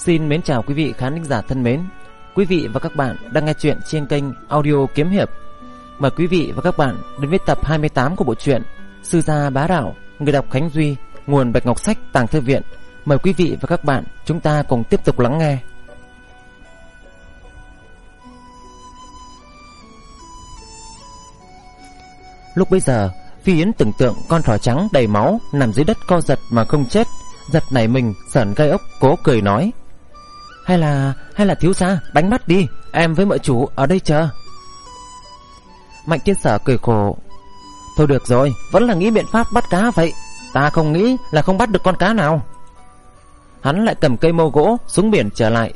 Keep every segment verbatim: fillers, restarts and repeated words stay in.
Xin mến chào quý vị khán thính giả thân mến. Quý vị và các bạn đang nghe chuyện trên kênh audio Kiếm Hiệp. Mời quý vị và các bạn đến với tập hai mươi tám của bộ truyện Sư Gia Bá Đạo, người đọc Khánh Duy, nguồn Bạch Ngọc Sách Tàng Thư Viện. Mời quý vị và các bạn chúng ta cùng tiếp tục lắng nghe. Lúc bấy giờ, Phi Yến tưởng tượng con thỏ trắng đầy máu nằm dưới đất co giật mà không chết, giật nảy mình sởn gai ốc, cố cười nói: Hay là hay là thiếu gia đánh bắt đi, em với mợ chủ ở đây chờ. Mạnh Tiên Sở cười khổ: Thôi được rồi, vẫn là nghĩ biện pháp bắt cá vậy. Ta không nghĩ là không bắt được con cá nào. Hắn lại cầm cây mâu gỗ xuống biển trở lại.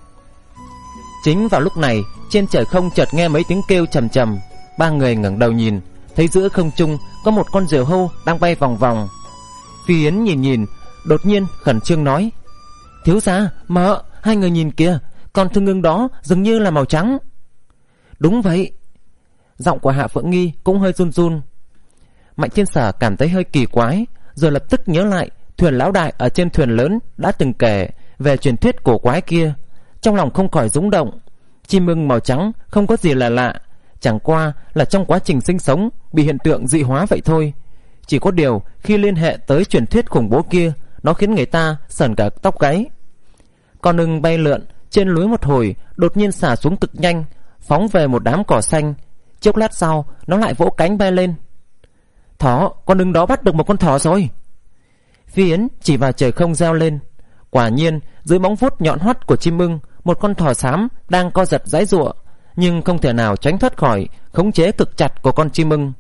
Chính vào lúc này, trên trời không chợt nghe mấy tiếng kêu trầm trầm. Ba người ngẩng đầu nhìn, thấy giữa không trung có một con diều hâu đang bay vòng vòng. Phi Yến nhìn nhìn, đột nhiên khẩn trương nói: Thiếu gia, mợ, hai người nhìn kìa, con thương ưng đó dường như là màu trắng. Đúng vậy. Giọng của Hạ Phượng Nghi cũng hơi run run. Mạnh Thiên Sở cảm thấy hơi kỳ quái, rồi lập tức nhớ lại thuyền lão đại ở trên thuyền lớn đã từng kể về truyền thuyết cổ quái kia. Trong lòng không khỏi rung động. Chim ưng màu trắng không có gì là lạ, chẳng qua là trong quá trình sinh sống bị hiện tượng dị hóa vậy thôi. Chỉ có điều khi liên hệ tới truyền thuyết khủng bố kia, nó khiến người ta sởn cả tóc gáy. Con ưng bay lượn trên núi một hồi, đột nhiên xả xuống cực nhanh, phóng về một đám cỏ xanh. Chốc lát sau, nó lại vỗ cánh bay lên. Thỏ, con ưng đó bắt được một con thỏ rồi. Phi Yến chỉ vào trời không reo lên. Quả nhiên, dưới móng vuốt nhọn hoắt của chim ưng, một con thỏ xám đang co giật giãy giụa, nhưng không thể nào tránh thoát khỏi khống chế cực chặt của con chim ưng.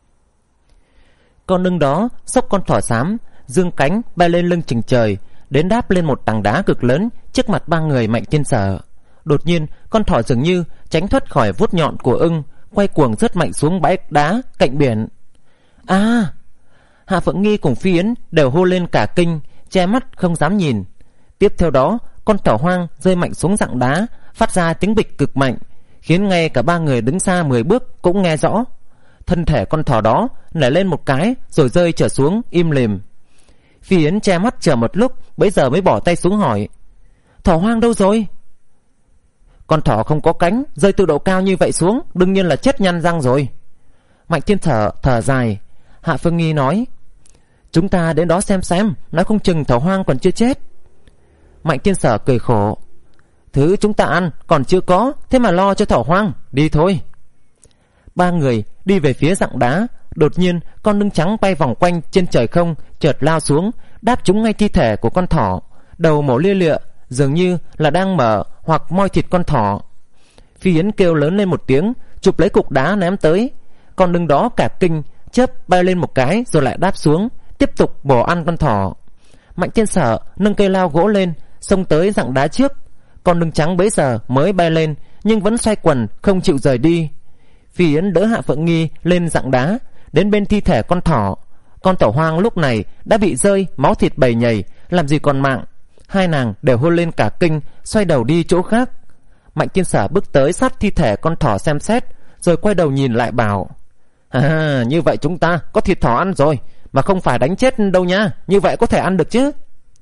Con ưng đó xốc con thỏ xám, dương cánh bay lên lưng chừng trời, đến đáp lên một tảng đá cực lớn trước mặt ba người Mạnh Thiên Sở. Đột nhiên, con thỏ dường như tránh thoát khỏi vuốt nhọn của ưng, quay cuồng rất mạnh xuống bãi đá cạnh biển. À! Hạ Phượng Nghi cùng Phi Yến đều hô lên cả kinh, che mắt không dám nhìn. Tiếp theo đó, con thỏ hoang rơi mạnh xuống rặng đá, phát ra tiếng bịch cực mạnh, khiến ngay cả ba người đứng xa mười bước cũng nghe rõ. Thân thể con thỏ đó nảy lên một cái rồi rơi trở xuống im lìm. Phi Yến che mắt chờ một lúc, bấy giờ mới bỏ tay xuống hỏi: Thỏ hoang đâu rồi? Con thỏ không có cánh, rơi từ độ cao như vậy xuống, đương nhiên là chết nhăn răng rồi. Mạnh Thiên Thở thở dài. Hạ Phương Nghi nói: Chúng ta đến đó xem xem, nói không chừng thỏ hoang còn chưa chết. Mạnh Thiên Sở cười khổ: Thứ chúng ta ăn còn chưa có, thế mà lo cho thỏ hoang, đi thôi. Ba người đi về phía rặng đá. Đột nhiên, con ưng trắng bay vòng quanh trên trời không, chợt lao xuống, đáp trúng ngay thi thể của con thỏ. Đầu mổ lia lịa, dường như là đang mở hoặc moi thịt con thỏ. Phi Yến kêu lớn lên một tiếng, chụp lấy cục đá ném tới. Con ưng đó cả kinh, chớp bay lên một cái rồi lại đáp xuống, tiếp tục bổ ăn con thỏ. Mạnh Thiên Sở nâng cây lao gỗ lên, xông tới rặng đá trước. Con ưng trắng bấy giờ mới bay lên, nhưng vẫn xoay quần không chịu rời đi. Phi Yến đỡ Hạ Phượng Nghi lên rặng đá, đến bên thi thể con thỏ. Con thỏ hoang lúc này đã bị rơi máu thịt bầy nhầy, làm gì còn mạng. Hai nàng đều hôn lên cả kinh, xoay đầu đi chỗ khác. Mạnh Thiên Sở bước tới sát thi thể con thỏ xem xét, rồi quay đầu nhìn lại bảo: À, như vậy chúng ta có thịt thỏ ăn rồi, mà không phải đánh chết đâu nha, như vậy có thể ăn được chứ.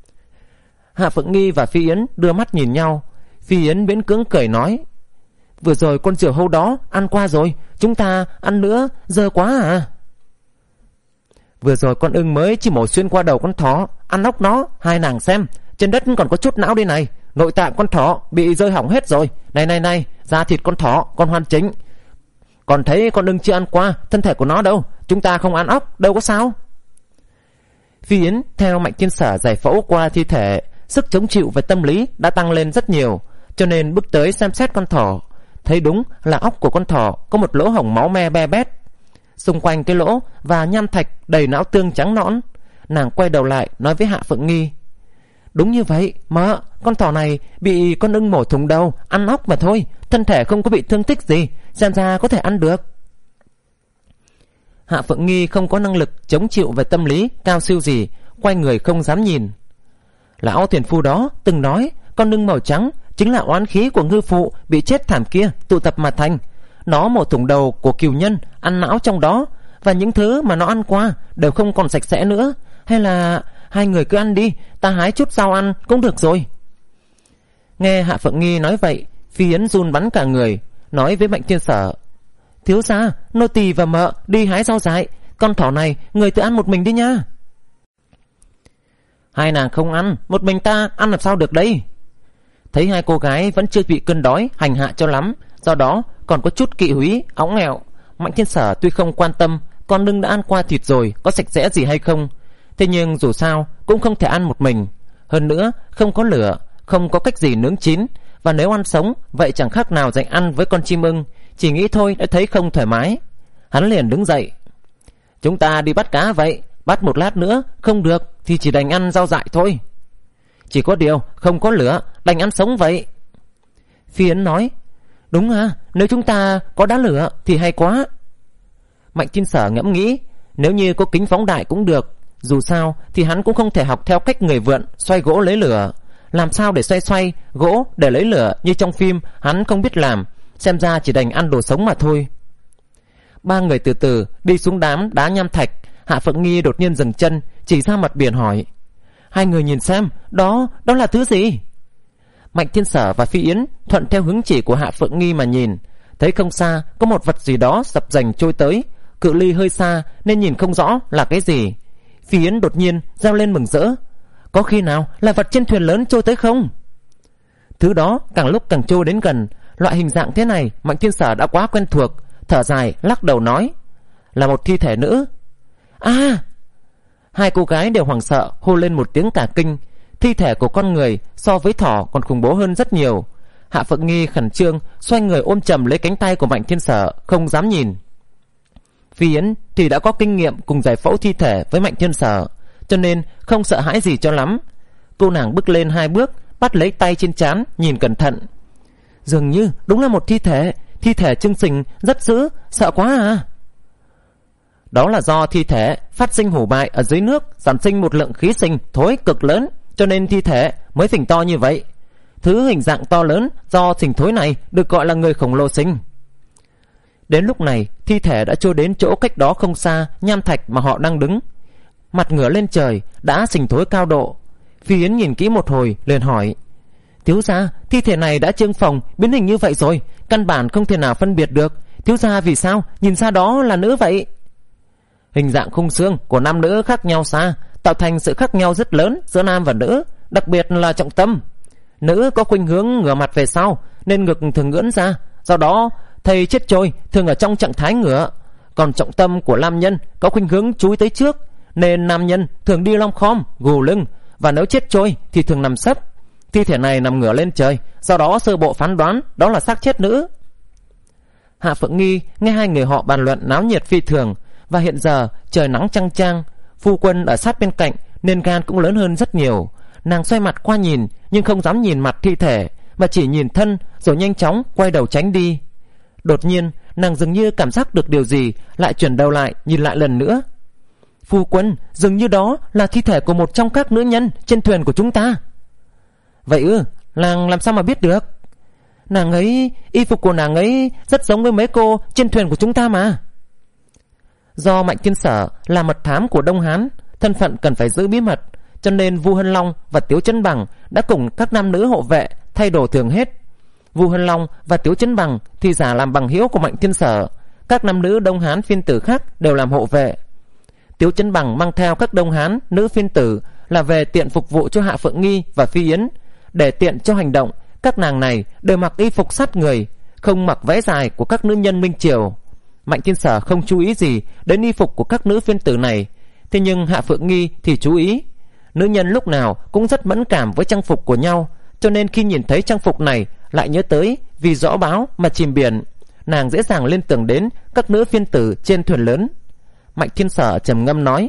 Hạ Phượng Nghi và Phi Yến đưa mắt nhìn nhau. Phi Yến miễn cưỡng cười nói: Vừa rồi con diều hâu đó ăn qua rồi, chúng ta ăn nữa dơ quá à. Vừa rồi con ưng mới chỉ mổ xuyên qua đầu con thỏ, ăn ốc nó. Hai nàng xem, trên đất còn có chút não đây này, nội tạng con thỏ bị rơi hỏng hết rồi. Này này này, da thịt con thỏ còn hoàn chỉnh. Còn thấy con ưng chưa ăn qua thân thể của nó đâu, chúng ta không ăn ốc đâu có sao. Phi Yến theo Mạnh Thiên Sở giải phẫu qua thi thể, sức chống chịu về tâm lý đã tăng lên rất nhiều, cho nên bước tới xem xét con thỏ. Thấy đúng là óc của con thỏ có một lỗ hổng máu me be bét, xung quanh cái lỗ và nham thạch đầy não tương trắng nõn. Nàng quay đầu lại nói với Hạ Phượng Nghi: Đúng như vậy, mợ, con thỏ này bị con ưng mổ thủng đầu, ăn óc mà thôi, thân thể không có bị thương tích gì, xem ra có thể ăn được. Hạ Phượng Nghi không có năng lực chống chịu về tâm lý cao siêu gì, quay người không dám nhìn. Lão thiền phu đó từng nói con ưng màu trắng chính là oán khí của ngư phụ bị chết thảm kia tụ tập mà thành. Nó mổ thủng đầu của cừu nhân, ăn não trong đó, và những thứ mà nó ăn qua đều không còn sạch sẽ nữa. Hay là hai người cứ ăn đi, ta hái chút rau ăn cũng được rồi. Nghe Hạ Phượng Nghi nói vậy, Phi Yến run bắn cả người, nói với Mạnh Thiên Sở: Thiếu gia, nô tỳ và mợ đi hái rau dại, con thỏ này người tự ăn một mình đi nha. Hai nàng không ăn, một mình ta ăn làm sao được đây? Thấy hai cô gái vẫn chưa bị cơn đói hành hạ cho lắm, do đó còn có chút kỵ húy, óng nghẹo, Mạnh Thiên Sở tuy không quan tâm con lưng đã ăn qua thịt rồi có sạch sẽ gì hay không, thế nhưng dù sao cũng không thể ăn một mình. Hơn nữa không có lửa, không có cách gì nướng chín, và nếu ăn sống vậy chẳng khác nào dành ăn với con chim ưng. Chỉ nghĩ thôi đã thấy không thoải mái. Hắn liền đứng dậy: Chúng ta đi bắt cá vậy, bắt một lát nữa không được thì chỉ đành ăn rau dại thôi. Chỉ có điều không có lửa, đành ăn sống vậy. Phi Yến nói: Đúng à, nếu chúng ta có đá lửa thì hay quá. Mạnh Thiên Sở ngẫm nghĩ, nếu như có kính phóng đại cũng được. Dù sao thì hắn cũng không thể học theo cách người vượn xoay gỗ lấy lửa. Làm sao để xoay xoay gỗ để lấy lửa như trong phim hắn không biết làm, xem ra chỉ đành ăn đồ sống mà thôi. Ba người từ từ đi xuống đám đá nham thạch. Hạ Phượng Nghi đột nhiên dừng chân, chỉ ra mặt biển hỏi: Hai người nhìn xem, đó, đó là thứ gì? Mạnh Thiên Sở và Phi Yến thuận theo hướng chỉ của Hạ Phượng Nghi mà nhìn, thấy không xa có một vật gì đó dập dành trôi tới, cự ly hơi xa nên nhìn không rõ là cái gì. Phi Yến đột nhiên reo lên mừng rỡ: Có khi nào là vật trên thuyền lớn trôi tới không? Thứ đó càng lúc càng trôi đến gần. Loại hình dạng thế này Mạnh Thiên Sở đã quá quen thuộc, thở dài lắc đầu nói: Là một thi thể nữ. À! Hai cô gái đều hoảng sợ hô lên một tiếng cả kinh. Thi thể của con người so với thỏ còn khủng bố hơn rất nhiều. Hạ Phượng Nghi khẩn trương xoay người ôm chầm lấy cánh tay của Mạnh Thiên Sở, không dám nhìn. Phi Yến thì đã có kinh nghiệm cùng giải phẫu thi thể với Mạnh Thiên Sở, cho nên không sợ hãi gì cho lắm. Cô nàng bước lên hai bước, bắt lấy tay trên trán nhìn cẩn thận. Dường như đúng là một thi thể, thi thể trưng sình rất dữ, sợ quá à. Đó là do thi thể phát sinh hủ bại ở dưới nước, sản sinh một lượng khí sình thối cực lớn, cho nên thi thể mới phình to như vậy. Thứ hình dạng to lớn do sình thối này được gọi là người khổng lồ sình. Đến lúc này thi thể đã trôi đến chỗ cách đó không xa nham thạch mà họ đang đứng, mặt ngửa lên trời, đã sình thối cao độ. Phi Yến nhìn kỹ một hồi liền hỏi: Thiếu gia, thi thể này đã trương phồng biến hình như vậy rồi, căn bản không thể nào phân biệt được. Thiếu gia vì sao nhìn ra đó là nữ vậy? Hình dạng khung xương của nam nữ khác nhau xa, tạo thành sự khác nhau rất lớn giữa nam và nữ, đặc biệt là trọng tâm. Nữ có khuynh hướng ngửa mặt về sau nên ngực thường ưỡn ra, do đó thầy chết trôi thường ở trong trạng thái ngửa. Còn trọng tâm của nam nhân có khuynh hướng chúi tới trước, nên nam nhân thường đi lom khom gù lưng, và nếu chết trôi thì thường nằm sấp. Thi thể này nằm ngửa lên trời, do đó sơ bộ phán đoán đó là xác chết nữ. Hạ Phượng Nghi nghe hai người họ bàn luận náo nhiệt phi thường, và hiện giờ trời nắng chang chang, phu quân ở sát bên cạnh nên gan cũng lớn hơn rất nhiều. Nàng xoay mặt qua nhìn nhưng không dám nhìn mặt thi thể, mà chỉ nhìn thân rồi nhanh chóng quay đầu tránh đi. Đột nhiên nàng dường như cảm giác được điều gì, lại chuyển đầu lại nhìn lại lần nữa. Phu quân, dường như đó là thi thể của một trong các nữ nhân trên thuyền của chúng ta. Vậy ư? Nàng làm sao mà biết được? Nàng ấy, y phục của nàng ấy rất giống với mấy cô trên thuyền của chúng ta mà. Do Mạnh Thiên Sở là mật thám của Đông Hán, thân phận cần phải giữ bí mật, cho nên Vu Hân Long và Tiếu Chấn Bằng đã cùng các nam nữ hộ vệ thay đồ thường hết. Vu Hân Long và Tiếu Chấn Bằng thì giả làm bằng hữu của Mạnh Thiên Sở, các nam nữ Đông Hán phiên tử khác đều làm hộ vệ. Tiếu Chấn Bằng mang theo các Đông Hán nữ phiên tử là về tiện phục vụ cho Hạ Phượng Nghi và Phi Yến. Để tiện cho hành động, các nàng này đều mặc y phục sát người, không mặc váy dài của các nữ nhân Minh Triều. Mạnh Thiên Sở không chú ý gì đến y phục của các nữ phiên tử này, thế nhưng Hạ Phượng Nghi thì chú ý. Nữ nhân lúc nào cũng rất mẫn cảm với trang phục của nhau, cho nên khi nhìn thấy trang phục này lại nhớ tới vì rõ báo mà chìm biển. Nàng dễ dàng liên tưởng đến các nữ phiên tử trên thuyền lớn. Mạnh Thiên Sở trầm ngâm nói: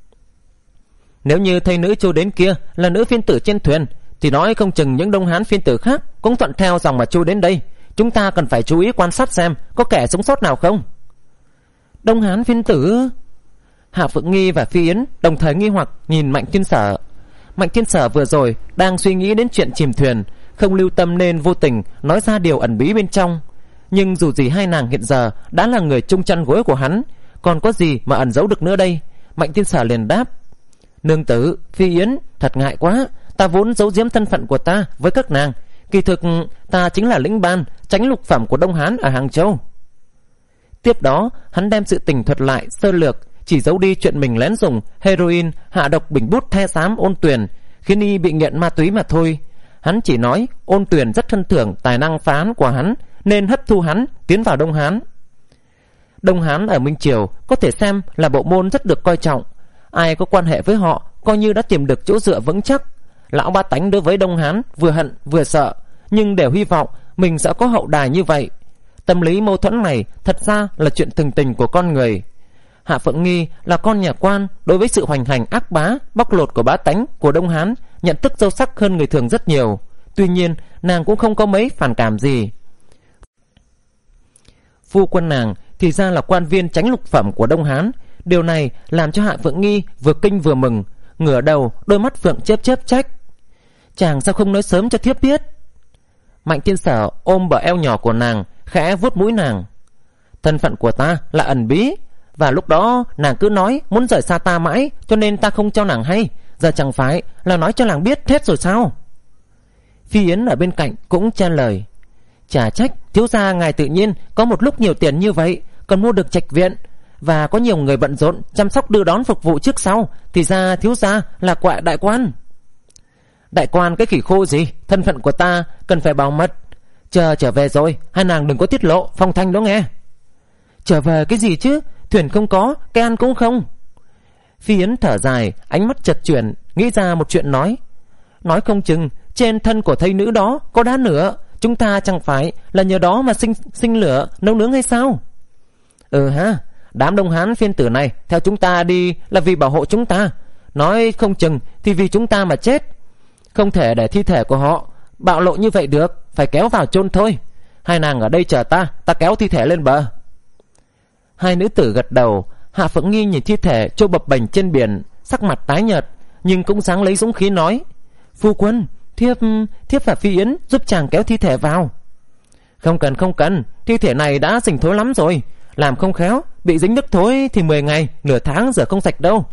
Nếu như thầy nữ trôi đến kia là nữ phiên tử trên thuyền, thì nói không chừng những Đông Hán phiên tử khác cũng thuận theo dòng mà trôi đến đây. Chúng ta cần phải chú ý quan sát xem có kẻ sống sót nào không. Đông Hán phiên tử? Hạ Phượng Nghi và Phi Yến đồng thời nghi hoặc nhìn Mạnh Thiên Sở. Mạnh Thiên Sở vừa rồi đang suy nghĩ đến chuyện chìm thuyền, không lưu tâm nên vô tình nói ra điều ẩn bí bên trong. Nhưng dù gì hai nàng hiện giờ đã là người chung chăn gối của hắn, còn có gì mà ẩn giấu được nữa đây. Mạnh Thiên Sở liền đáp: Nương tử, Phi Yến, thật ngại quá, ta vốn giấu giếm thân phận của ta với các nàng, Kỳ thực ta chính là lĩnh ban, chánh lục phẩm của Đông Hán ở Hàng Châu. Tiếp đó hắn đem sự tình thuật lại sơ lược, chỉ giấu đi chuyện mình lén dùng heroin hạ độc bình bút the xám Ôn Tuyền, khiến y bị nghiện ma túy mà thôi. Hắn chỉ nói Ôn Tuyền rất thân thưởng tài năng phá án của hắn, nên hấp thu hắn tiến vào Đông Hán. Đông Hán ở Minh Triều có thể xem là bộ môn rất được coi trọng. Ai có quan hệ với họ coi như đã tìm được chỗ dựa vững chắc. Lão ba tánh đối với Đông Hán vừa hận vừa sợ, nhưng đều hy vọng mình sẽ có hậu đài như vậy. Tâm lý mâu thuẫn này thật ra là chuyện thường tình của con người. Hạ Phượng Nghi là con nhà quan, đối với sự hoành hành ác bá, bóc lột của bá tánh của Đông Hán nhận thức sâu sắc hơn người thường rất nhiều. Tuy nhiên nàng cũng không có mấy phản cảm gì. Phu quân nàng thì ra là quan viên chánh lục phẩm của Đông Hán. Điều này làm cho Hạ Phượng Nghi vừa kinh vừa mừng, ngửa đầu đôi mắt phượng chớp chớp trách: chàng sao không nói sớm cho thiếp biết? Mạnh Thiên Sở ôm bờ eo nhỏ của nàng, khẽ vuốt mũi nàng: thân phận của ta là ẩn bí, và lúc đó nàng cứ nói muốn rời xa ta mãi, cho nên ta không cho nàng hay. Giờ chẳng phải là nói cho nàng biết hết rồi sao? Phi Yến ở bên cạnh cũng chen lời: chả trách thiếu gia ngài tự nhiên có một lúc nhiều tiền như vậy, còn mua được trạch viện, và có nhiều người bận rộn chăm sóc đưa đón phục vụ trước sau. Thì ra thiếu gia là quạ đại quan. Đại quan cái khỉ khô gì, thân phận của ta cần phải bảo mật. Chờ trở về rồi hai nàng đừng có tiết lộ phong thanh đó nghe. Trở về cái gì chứ, thuyền không có, cái ăn cũng không. Phi Yến thở dài, ánh mắt chật chuyển, nghĩ ra một chuyện nói: nói không chừng trên thân của thây nữ đó có đá nữa, chúng ta chẳng phải là nhờ đó mà sinh sinh lửa nấu nướng hay sao? Ừ ha, đám Đông Hán phiên tử này theo chúng ta đi là vì bảo hộ chúng ta, nói không chừng thì vì chúng ta mà chết. Không thể để thi thể của họ bạo lộ như vậy được, phải kéo vào chôn thôi. Hai nàng ở đây chờ ta, ta kéo thi thể lên bờ. Hai nữ tử gật đầu. Hạ Phượng Nghi nhìn thi thể trôi bập bềnh trên biển, sắc mặt tái nhợt, nhưng cũng dáng lấy dũng khí nói: phu quân, thiếp thiếp và Phi Yến giúp chàng kéo thi thể vào. Không cần không cần, thi thể này đã sình thối lắm rồi, làm không khéo bị dính nước thối thì mười ngày nửa tháng rửa không sạch đâu.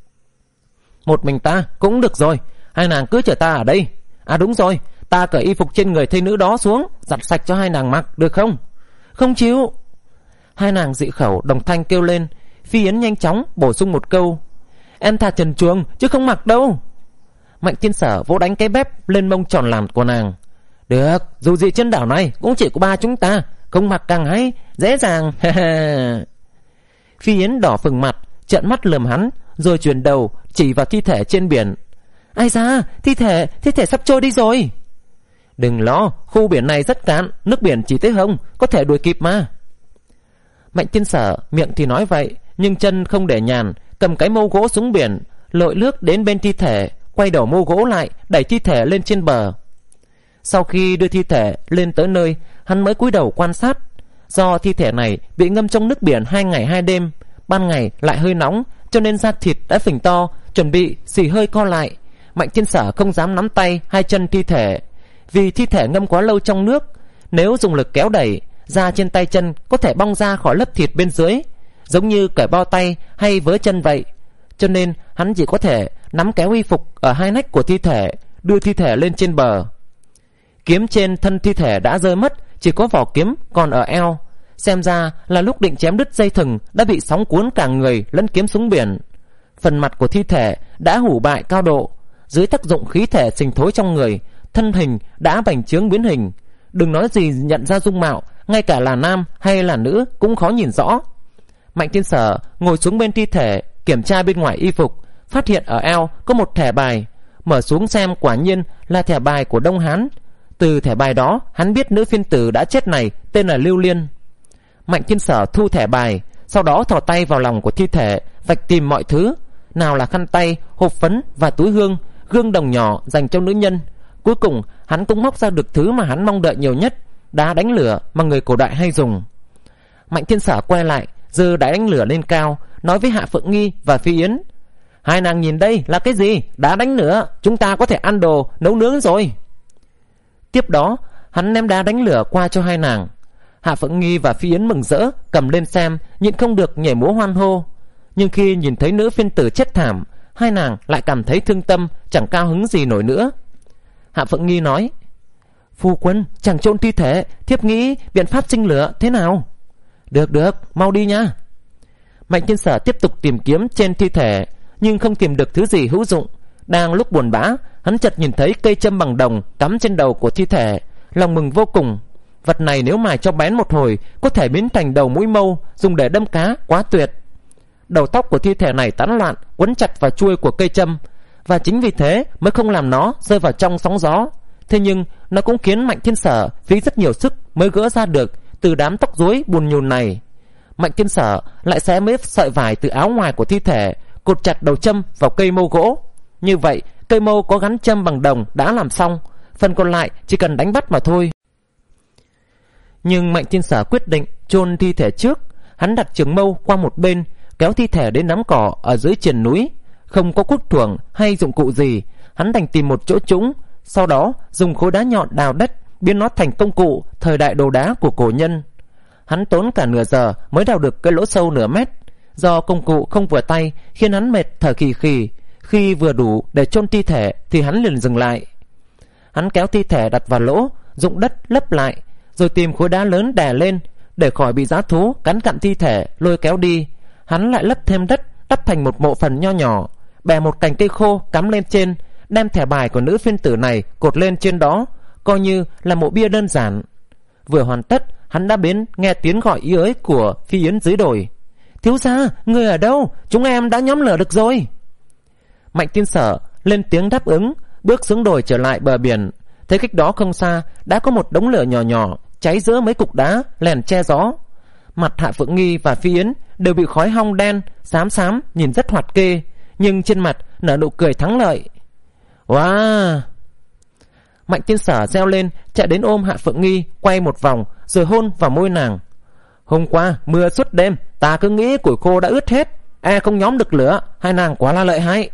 Một mình ta cũng được rồi, hai nàng cứ chờ ta ở đây. À đúng rồi, ta cởi y phục trên người thây nữ đó xuống, giặt sạch cho hai nàng mặc được không? Không chịu. Hai nàng dị khẩu đồng thanh kêu lên. Phi Yến nhanh chóng bổ sung một câu: em thà trần truồng chứ không mặc đâu. Mạnh Thiên Sở vỗ đánh cái bép lên mông tròn làn của nàng: được, dù gì trên đảo này cũng chỉ có ba chúng ta, không mặc càng hay, dễ dàng. Phi Yến đỏ phừng mặt, trợn mắt lườm hắn, rồi chuyển đầu chỉ vào thi thể trên biển: ai da, thi thể thi thể sắp trôi đi rồi. Đừng lo, khu biển này rất cạn, nước biển chỉ tới hông, có thể đuổi kịp mà. Mạnh Thiên Sở miệng thì nói vậy, nhưng chân không để nhàn, cầm cái mâu gỗ xuống biển, lội nước đến bên thi thể, quay đầu mâu gỗ lại, đẩy thi thể lên trên bờ. Sau khi đưa thi thể lên tới nơi, hắn mới cúi đầu quan sát. Do thi thể này bị ngâm trong nước biển hai ngày hai đêm, ban ngày lại hơi nóng, cho nên da thịt đã phình to, chuẩn bị xì hơi co lại. Mạnh Thiên Sở không dám nắm tay hai chân thi thể, vì thi thể ngâm quá lâu trong nước, nếu dùng lực kéo đẩy, da trên tay chân có thể bong ra khỏi lớp thịt bên dưới, giống như cởi bao tay hay vớ chân vậy. Cho nên hắn chỉ có thể nắm kéo y phục ở hai nách của thi thể, đưa thi thể lên trên bờ. Kiếm trên thân thi thể đã rơi mất, chỉ có vỏ kiếm còn ở eo. Xem ra là lúc định chém đứt dây thừng đã bị sóng cuốn cả người lẫn kiếm xuống biển. Phần mặt của thi thể đã hủ bại cao độ, dưới tác dụng khí thể sình thối trong người, thân hình đã bành trướng biến hình. Đừng nói gì nhận ra dung mạo, ngay cả là nam hay là nữ cũng khó nhìn rõ. Mạnh Thiên Sở ngồi xuống bên thi thể, kiểm tra bên ngoài y phục, phát hiện ở eo có một thẻ bài. Mở xuống xem, quả nhiên là thẻ bài của Đông Hán. Từ thẻ bài đó hắn biết nữ phiên tử đã chết này tên là Lưu Liên. Mạnh Thiên Sở thu thẻ bài, sau đó thò tay vào lòng của thi thể, vạch tìm mọi thứ, nào là khăn tay, hộp phấn và túi hương, gương đồng nhỏ dành cho nữ nhân. Cuối cùng hắn cũng móc ra được thứ mà hắn mong đợi nhiều nhất, đá đánh lửa mà người cổ đại hay dùng. Mạnh Thiên Sở quay lại, giơ đá đánh lửa lên cao, nói với Hạ Phượng Nghi và Phi Yến: hai nàng nhìn đây là cái gì? Đá đánh lửa, chúng ta có thể ăn đồ nấu nướng rồi. Tiếp đó hắn ném đá đánh lửa qua cho hai nàng. Hạ Phượng Nghi và Phi Yến mừng rỡ cầm lên xem, nhịn không được nhảy múa hoan hô. Nhưng khi nhìn thấy nữ phiên tử chết thảm, hai nàng lại cảm thấy thương tâm, chẳng cao hứng gì nổi nữa. Hạ Phượng Nghi nói: Phu quân, chẳng chôn thi thể, thiếp nghĩ biện pháp sinh lửa thế nào? Được được, mau đi nha. Mạnh Thiên Sở tiếp tục tìm kiếm trên thi thể, nhưng không tìm được thứ gì hữu dụng. Đang lúc buồn bã, hắn chợt nhìn thấy cây châm bằng đồng cắm trên đầu của thi thể, lòng mừng vô cùng. Vật này nếu mài cho bén một hồi, có thể biến thành đầu mũi mâu dùng để đâm cá, quá tuyệt. Đầu tóc của thi thể này tán loạn, quấn chặt vào chuôi của cây châm, và chính vì thế mới không làm nó rơi vào trong sóng gió. Thế nhưng nó cũng khiến Mạnh Thiên Sở phí rất nhiều sức mới gỡ ra được từ đám tóc rối bùn nhùn này. Mạnh Thiên Sở lại xé mấy sợi vải từ áo ngoài của thi thể, cột chặt đầu châm vào cây mâu gỗ. Như vậy cây mâu có gắn châm bằng đồng đã làm xong, phần còn lại chỉ cần đánh bắt mà thôi. Nhưng Mạnh Thiên Sở quyết định chôn thi thể trước. Hắn đặt trường mâu qua một bên, kéo thi thể đến nắm cỏ ở dưới triền núi. Không có cuốc thuổng hay dụng cụ gì, hắn đành tìm một chỗ trũng, sau đó dùng khối đá nhọn đào đất, biến nó thành công cụ thời đại đồ đá của cổ nhân. Hắn tốn cả nửa giờ mới đào được cái lỗ sâu nửa mét. Do công cụ không vừa tay khiến hắn mệt thở khì khì. Khi vừa đủ để chôn thi thể thì hắn liền dừng lại. Hắn kéo thi thể đặt vào lỗ, dụng đất lấp lại, rồi tìm khối đá lớn đè lên để khỏi bị dã thú cắn cặm thi thể lôi kéo đi. Hắn lại lấp thêm đất, đắp thành một mộ phần nho nhỏ, bè một cành cây khô cắm lên trên, đem thẻ bài của nữ phiên tử này cột lên trên đó, coi như là mộ bia đơn giản. Vừa hoàn tất, hắn đã đến nghe tiếng gọi ý ới của Phi Yến dưới đồi. Thiếu gia, người ở đâu? Chúng em đã nhóm lửa được rồi. Mạnh Thiên Sở lên tiếng đáp ứng, bước xuống đồi trở lại bờ biển. Thấy cách đó không xa đã có một đống lửa nhỏ nhỏ cháy giữa mấy cục đá lèn che gió. Mặt Hạ Phượng Nghi và Phi Yến đều bị khói hong đen xám xám, nhìn rất hoạt kê, nhưng trên mặt nở nụ cười thắng lợi. Wow! Mạnh Thiên Sở reo lên, chạy đến ôm Hạ Phượng Nghi, quay một vòng rồi hôn vào môi nàng. Hôm qua mưa suốt đêm, ta cứ nghĩ củi khô đã ướt hết, e không nhóm được lửa, hai nàng quá là lợi hại.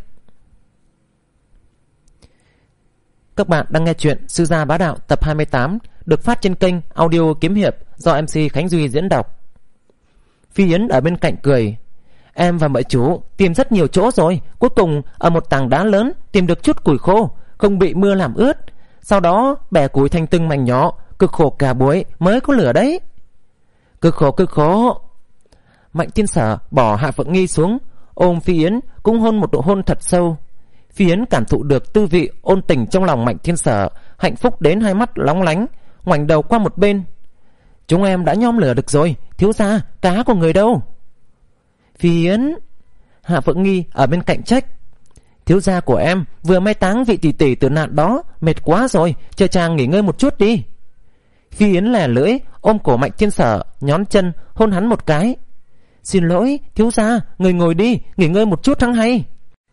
Các bạn đang nghe chuyện Sư Gia Bá Đạo tập hai mươi tám, được phát trên kênh Audio Kiếm Hiệp do em xê Khánh Duy diễn đọc. Phi Yến ở bên cạnh cười. Em và mợ chú tìm rất nhiều chỗ rồi, cuối cùng ở một tảng đá lớn tìm được chút củi khô, không bị mưa làm ướt. Sau đó bẻ củi thành từng mảnh nhỏ, cực khổ cả buổi mới có lửa đấy. Cực khổ cực khổ. Mạnh Thiên Sở bỏ Hạ Phượng Nghi xuống, ôm Phi Yến cũng hôn một nụ hôn thật sâu. Phi Yến cảm thụ được tư vị ôn tình trong lòng Mạnh Thiên Sở, hạnh phúc đến hai mắt lóng lánh, ngoảnh đầu qua một bên. Chúng em đã nhóm lửa được rồi, thiếu gia, cá của người đâu? Phi Yến. Hạ Phượng Nghi ở bên cạnh trách. Thiếu gia của em vừa mai táng vị tỷ tỷ tử nạn đó, mệt quá rồi, chờ chàng nghỉ ngơi một chút đi. Phi Yến lè lưỡi ôm cổ Mạnh Thiên Sở, nhón chân hôn hắn một cái. Xin lỗi thiếu gia, người ngồi đi, nghỉ ngơi một chút thăng hay.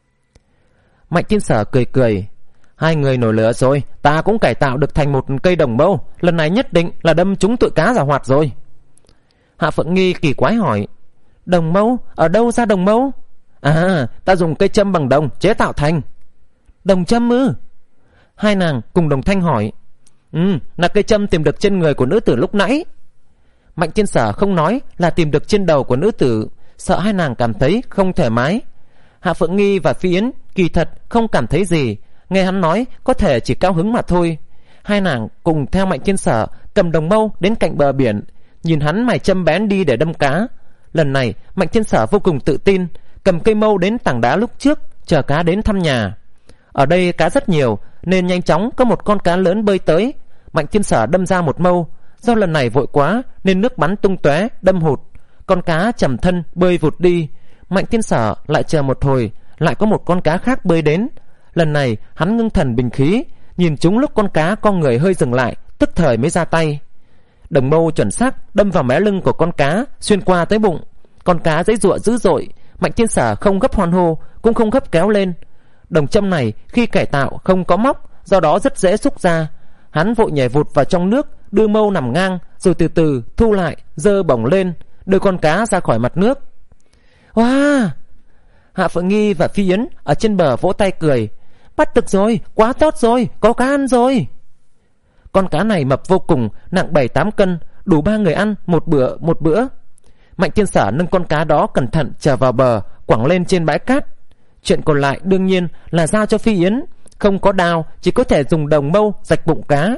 Mạnh Thiên Sở cười cười. Hai người nổi lửa rồi, ta cũng cải tạo được thành một cây đồng mâu, lần này nhất định là đâm trúng tụi cá giảo hoạt rồi. Hạ Phượng Nghi kỳ quái hỏi. Đồng mâu? Ở đâu ra đồng mâu? À, ta dùng cây châm bằng đồng chế tạo thành. Đồng châm ư? Hai nàng cùng đồng thanh hỏi. Ừ, là cây châm tìm được trên người của nữ tử lúc nãy. Mạnh Thiên Sở không nói là tìm được trên đầu của nữ tử, sợ hai nàng cảm thấy không thoải mái. Hạ Phượng Nghi và Phi Yến kỳ thật không cảm thấy gì, nghe hắn nói có thể chỉ cao hứng mà thôi. Hai nàng cùng theo Mạnh Thiên Sở cầm đồng mâu đến cạnh bờ biển, nhìn hắn mài châm bén đi để đâm cá. Lần này Mạnh Thiên Sở vô cùng tự tin, cầm cây mâu đến tảng đá lúc trước, chờ cá đến thăm nhà. Ở đây cá rất nhiều nên nhanh chóng có một con cá lớn bơi tới. Mạnh Thiên Sở đâm ra một mâu, do lần này vội quá nên nước bắn tung tóe, đâm hụt. Con cá trầm thân bơi vụt đi. Mạnh Thiên Sở lại chờ một hồi, lại có một con cá khác bơi đến. Lần này hắn ngưng thần bình khí, nhìn chúng lúc con cá con người hơi dừng lại, tức thời mới ra tay. Đồng mâu chuẩn xác đâm vào mé lưng của con cá, xuyên qua tới bụng. Con cá giãy giụa dữ dội. Mạnh Thiên Sở không gấp hoan hô, cũng không gấp kéo lên. Đồng châm này khi cải tạo không có móc, do đó rất dễ xúc ra. Hắn vội nhảy vụt vào trong nước, đưa mâu nằm ngang, rồi từ từ thu lại, giơ bổng lên, đưa con cá ra khỏi mặt nước. Wow! Hạ Phượng Nghi và Phi Yến ở trên bờ vỗ tay cười. Bắt được rồi, quá tốt rồi, có cá ăn rồi. Con cá này mập vô cùng, nặng bảy tám cân, đủ ba người ăn một bữa một bữa. Mạnh Thiên Sở nâng con cá đó cẩn thận trở vào bờ, quẳng lên trên bãi cát. Chuyện còn lại đương nhiên là giao cho Phi Yến. Không có đao, chỉ có thể dùng đồng mâu rạch bụng cá.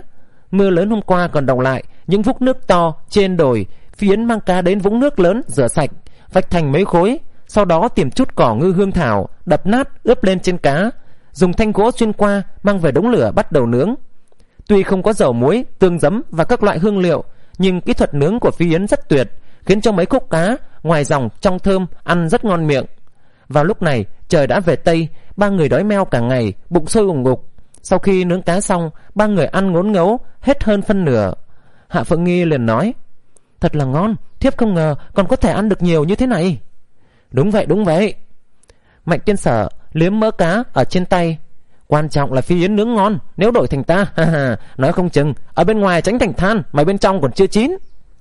Mưa lớn hôm qua còn đọng lại những vũng nước to trên đồi. Phi Yến mang cá đến vũng nước lớn rửa sạch, vạch thành mấy khối, sau đó tìm chút cỏ ngư hương thảo, đập nát ướp lên trên cá, dùng thanh gỗ xuyên qua mang về đống lửa bắt đầu nướng. Tuy không có dầu muối, tương giấm và các loại hương liệu, nhưng kỹ thuật nướng của Phi Yến rất tuyệt, khiến cho mấy khúc cá ngoài dòng trong thơm, ăn rất ngon miệng. Vào lúc này trời đã về tây, ba người đói meo cả ngày, bụng sôi ủng ục. Sau khi nướng cá xong, ba người ăn ngốn ngấu hết hơn phân nửa. Hạ Phượng Nghi liền nói: thật là ngon, thiếp không ngờ còn có thể ăn được nhiều như thế này. Đúng vậy, đúng vậy. Mạnh Tiên Sở liếm mỡ cá ở trên tay. Quan trọng là Phi Yến nướng ngon, nếu đổi thành ta, nói không chừng ở bên ngoài tránh thành than mà bên trong còn chưa chín.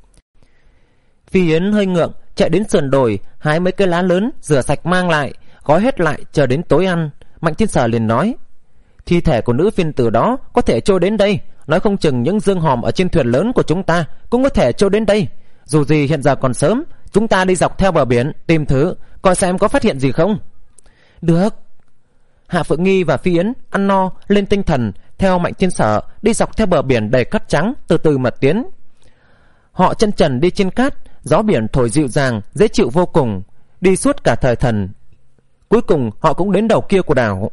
Phi Yến hơi ngượng chạy đến sườn đồi, hái mấy cây lá lớn rửa sạch mang lại, gói hết lại chờ đến tối ăn. Mạnh Tiên Sở liền nói: thi thể của nữ phiên tử đó có thể trôi đến đây, nói không chừng những dương hòm ở trên thuyền lớn của chúng ta cũng có thể trôi đến đây. Dù gì hiện giờ còn sớm, chúng ta đi dọc theo bờ biển tìm thử, coi xem có phát hiện gì không. Được. Hạ Phượng Nghi và Phi Yến ăn no lên tinh thần, theo Mạnh Tiên Sở đi dọc theo bờ biển đầy cát trắng, từ từ mà tiến. Họ chân trần đi trên cát, gió biển thổi dịu dàng, dễ chịu vô cùng, đi suốt cả thời thần. Cuối cùng họ cũng đến đầu kia của đảo.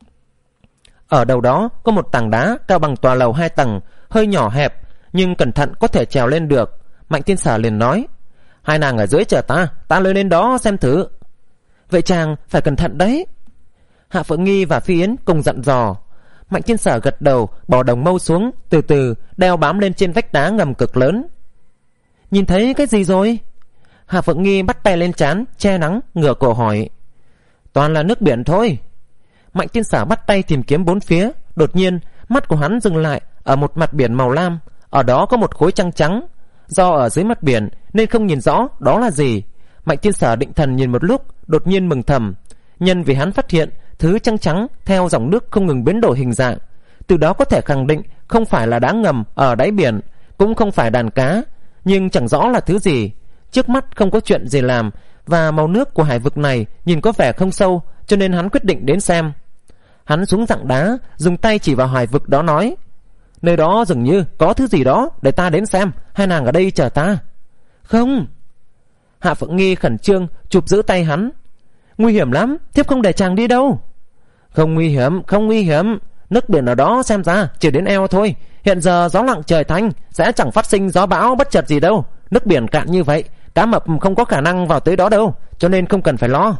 Ở đầu đó có một tảng đá cao bằng tòa lầu hai tầng, hơi nhỏ hẹp, nhưng cẩn thận có thể trèo lên được. Mạnh Tiên Sở liền nói: hai nàng ở dưới chờ ta, ta lên lên đó xem thử. Vậy chàng phải cẩn thận đấy. Hạ Phượng Nghi và Phi Yến cùng dặn dò. Mạnh Tiên Sở gật đầu, bỏ đồng mâu xuống, từ từ đeo bám lên trên vách đá ngầm cực lớn. Nhìn thấy cái gì rồi? Hạ Phượng Nghi bắt tay lên trán che nắng, ngửa cổ hỏi. Toàn là nước biển thôi. Mạnh Tiên Sở bắt tay tìm kiếm bốn phía. Đột nhiên mắt của hắn dừng lại ở một mặt biển màu lam. Ở đó có một khối trăng trắng. Do ở dưới mặt biển nên không nhìn rõ đó là gì. Mạnh Tiên Sở định thần nhìn một lúc, đột nhiên mừng thầm. Nhân vì hắn phát hiện thứ trăng trắng theo dòng nước không ngừng biến đổi hình dạng, từ đó có thể khẳng định không phải là đá ngầm ở đáy biển, cũng không phải đàn cá, nhưng chẳng rõ là thứ gì. Trước mắt không có chuyện gì làm, và màu nước của hải vực này nhìn có vẻ không sâu, cho nên hắn quyết định đến xem. Hắn xuống dặng đá, dùng tay chỉ vào hải vực đó nói: nơi đó dường như có thứ gì đó, để ta đến xem. Hai nàng ở đây chờ ta. Không. Hạ Phượng Nghi khẩn trương chụp giữ tay hắn. Nguy hiểm lắm, thiếp không để chàng đi đâu. Không nguy hiểm, không nguy hiểm. Nước biển ở đó xem ra chỉ đến eo thôi. Hiện giờ gió lặng trời thanh, sẽ chẳng phát sinh gió bão bất chợt gì đâu. Nước biển cạn như vậy, cá mập không có khả năng vào tới đó đâu, cho nên không cần phải lo.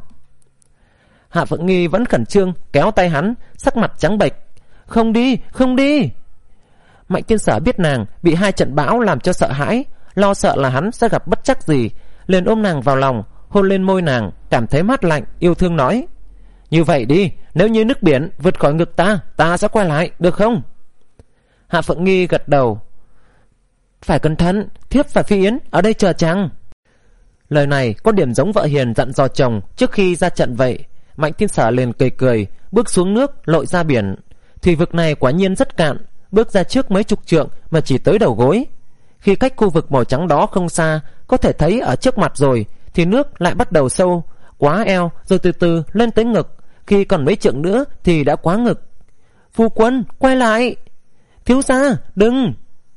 Hạ Phượng Nghi vẫn khẩn trương kéo tay hắn, sắc mặt trắng bệch. Không đi, không đi. Mạnh Tiên Sở biết nàng bị hai trận bão làm cho sợ hãi, lo sợ là hắn sẽ gặp bất trắc gì, liền ôm nàng vào lòng, hôn lên môi nàng, cảm thấy mát lạnh, yêu thương nói: như vậy đi, nếu như nước biển vượt khỏi ngực ta, ta sẽ quay lại, được không? Hạ Phượng Nghi gật đầu. Phải cẩn thận, thiếp và Phi Yến ở đây chờ chàng. Lời này có điểm giống vợ hiền dặn dò chồng trước khi ra trận vậy. Mạnh Tiên Sở liền cười cười, bước xuống nước lội ra biển. Thủy vực này quả nhiên rất cạn, bước ra trước mấy chục trượng mà chỉ tới đầu gối. Khi cách khu vực màu trắng đó không xa, có thể thấy ở trước mặt rồi, thì nước lại bắt đầu sâu, quá eo rồi từ từ lên tới ngực. Khi còn mấy trượng nữa thì đã quá ngực. Phu quân, quay lại. Thiếu gia, đừng.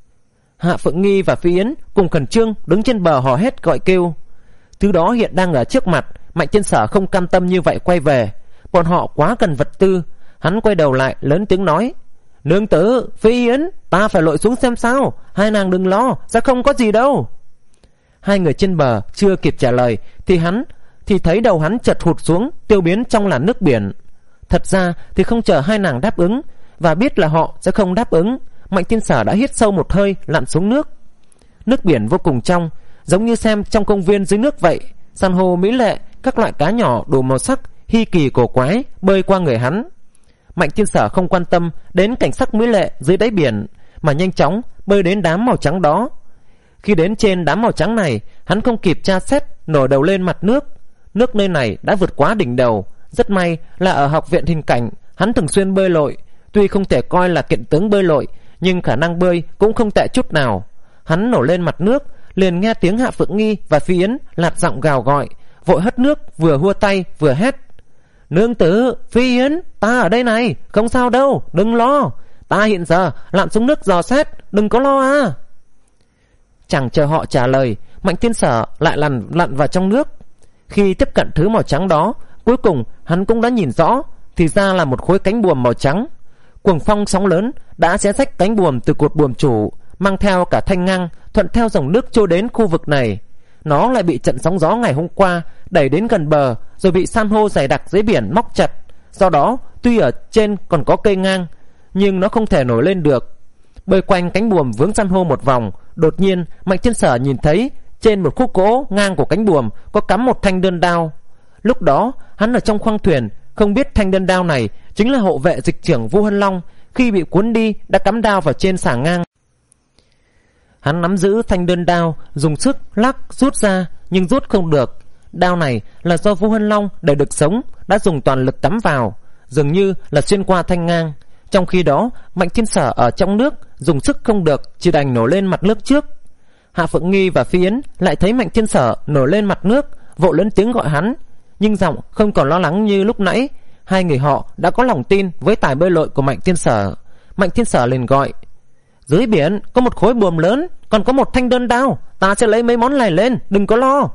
Hạ Phượng Nghi và Phi Yến cùng khẩn trương đứng trên bờ hò hét gọi kêu. Thứ đó hiện đang ở trước mặt. Mạnh Tiên Sở không cam tâm như vậy quay về. Bọn họ quá cần vật tư. Hắn quay đầu lại lớn tiếng nói: nương tử, Phi Yến, ta phải lội xuống xem sao. Hai nàng đừng lo, sẽ không có gì đâu. Hai người trên bờ chưa kịp trả lời thì hắn thì thấy đầu hắn chợt hụt xuống, tiêu biến trong làn nước biển. Thật ra thì không chờ hai nàng đáp ứng, và biết là họ sẽ không đáp ứng, Mạnh Tiên Sở đã hít sâu một hơi lặn xuống nước. Nước biển vô cùng trong, giống như xem trong công viên dưới nước vậy. San hô mỹ lệ, các loại cá nhỏ đủ màu sắc hi kỳ cổ quái bơi qua người hắn. Mạnh Tiên Sở không quan tâm đến cảnh sắc mỹ lệ dưới đáy biển, mà nhanh chóng bơi đến đám màu trắng đó. Khi đến trên đám màu trắng này, hắn không kịp tra xét, nổi đầu lên mặt nước. Nước nơi này đã vượt quá đỉnh đầu. Rất may là ở học viện hình cảnh hắn thường xuyên bơi lội. Tuy không thể coi là kiện tướng bơi lội, nhưng khả năng bơi cũng không tệ chút nào. Hắn nổi lên mặt nước, liền nghe tiếng Hạ Phượng Nghi và Phi Yến lạt giọng gào gọi, vội hất nước, vừa hua tay vừa hét: nương tử, Phi Yến, ta ở đây này, không sao đâu, đừng lo. Ta hiện giờ lặn xuống nước dò xét, đừng có lo à. Chẳng chờ họ trả lời, Mạnh Thiên Sở lại lặn lặn vào trong nước. Khi tiếp cận thứ màu trắng đó, cuối cùng hắn cũng đã nhìn rõ, thì ra là một khối cánh buồm màu trắng. Cuồng phong sóng lớn đã xé rách cánh buồm từ cột buồm chủ, mang theo cả thanh ngang, thuận theo dòng nước trôi đến khu vực này. Nó lại bị trận sóng gió ngày hôm qua đẩy đến gần bờ, rồi bị san hô dày đặc dưới biển móc chặt. Do đó tuy ở trên còn có cây ngang, nhưng nó không thể nổi lên được. Bơi quanh cánh buồm vướng san hô một vòng, đột nhiên Mạnh Thiên Sở nhìn thấy trên một khúc gỗ ngang của cánh buồm có cắm một thanh đơn đao. Lúc đó hắn ở trong khoang thuyền, không biết thanh đơn đao này chính là hộ vệ dịch trưởng Vu Hân Long khi bị cuốn đi đã cắm đao vào trên xà ngang. Hắn nắm giữ thanh đơn đao, dùng sức lắc rút ra nhưng rút không được. Đao này là do Vu Hân Long để được sống đã dùng toàn lực cắm vào, dường như là xuyên qua thanh ngang. Trong khi đó Mạnh Thiên Sở ở trong nước dùng sức không được, chỉ đành nổi lên mặt nước trước. Hạ Phượng Nghi và Phi Yến lại thấy Mạnh Thiên Sở nổi lên mặt nước, vội lớn tiếng gọi hắn, nhưng giọng không còn lo lắng như lúc nãy. Hai người họ đã có lòng tin với tài bơi lội của Mạnh Thiên Sở. Mạnh Thiên Sở liền gọi, dưới biển có một khối buồm lớn, còn có một thanh đơn đao, ta sẽ lấy mấy món này lên, đừng có lo.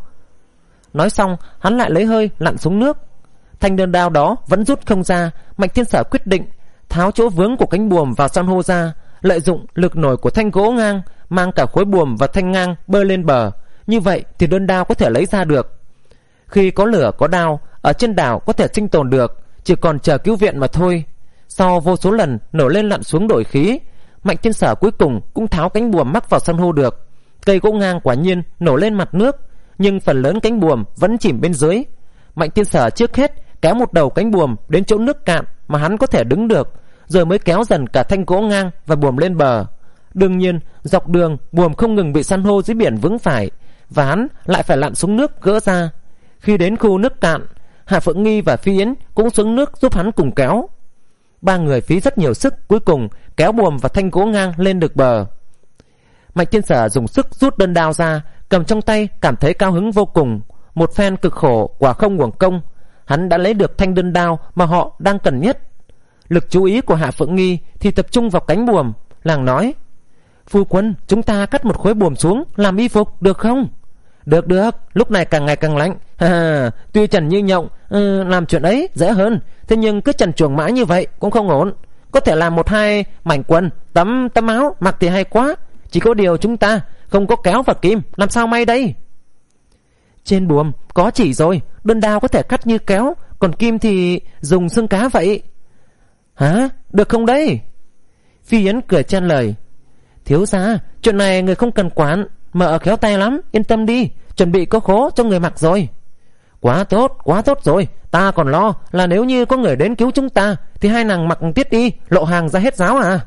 Nói xong hắn lại lấy hơi lặn xuống nước. Thanh đơn đao đó vẫn rút không ra. Mạnh Thiên Sở quyết định tháo chỗ vướng của cánh buồm vào san hô ra, lợi dụng lực nổi của thanh gỗ ngang, mang cả khối buồm và thanh ngang bơi lên bờ. Như vậy thì đơn đao có thể lấy ra được. Khi có lửa có đao, ở trên đảo có thể sinh tồn được, chỉ còn chờ cứu viện mà thôi. Sau vô số lần nổi lên lặn xuống đổi khí, Mạnh Thiên Sở cuối cùng cũng tháo cánh buồm mắc vào san hô được. Cây gỗ ngang quả nhiên nổi lên mặt nước, nhưng phần lớn cánh buồm vẫn chìm bên dưới. Mạnh Thiên Sở trước hết kéo một đầu cánh buồm đến chỗ nước cạn mà hắn có thể đứng được, rồi mới kéo dần cả thanh gỗ ngang và buồm lên bờ. Đương nhiên dọc đường buồm không ngừng bị san hô dưới biển vướng phải, và hắn lại phải lặn xuống nước gỡ ra. Khi đến khu nước cạn, Hạ Phượng Nghi và Phi Yến cũng xuống nước giúp hắn cùng kéo. Ba người phí rất nhiều sức, cuối cùng kéo buồm và thanh gỗ ngang lên được bờ. Mạnh Thiên Sở dùng sức rút đơn đao ra, cầm trong tay cảm thấy cao hứng vô cùng. Một phen cực khổ quả không uổng công, hắn đã lấy được thanh đơn đao mà họ đang cần nhất. Lực chú ý của Hạ Phượng Nghi thì tập trung vào cánh buồm. Nàng nói, phu quân, chúng ta cắt một khối buồm xuống làm y phục được không? Được được, lúc này càng ngày càng lạnh. Ha, tuy trần như nhộng, ừ, làm chuyện ấy dễ hơn, thế nhưng cứ trần truồng mãi như vậy cũng không ổn. Có thể làm một hai mảnh quần, tấm tấm áo mặc thì hay quá. Chỉ có điều chúng ta không có kéo và kim, làm sao may đây? Trên buồm có chỉ rồi, đơn đao có thể cắt như kéo, còn kim thì dùng xương cá vậy. Hả? Được không đấy? Phi Yến cười chen lời, thiếu gia, chuyện này người không cần quản, mợ khéo tay lắm, yên tâm đi, chuẩn bị có khố cho người mặc rồi. Quá tốt, quá tốt rồi, ta còn lo là nếu như có người đến cứu chúng ta thì hai nàng mặc tiết đi, lộ hàng ra hết giáo à.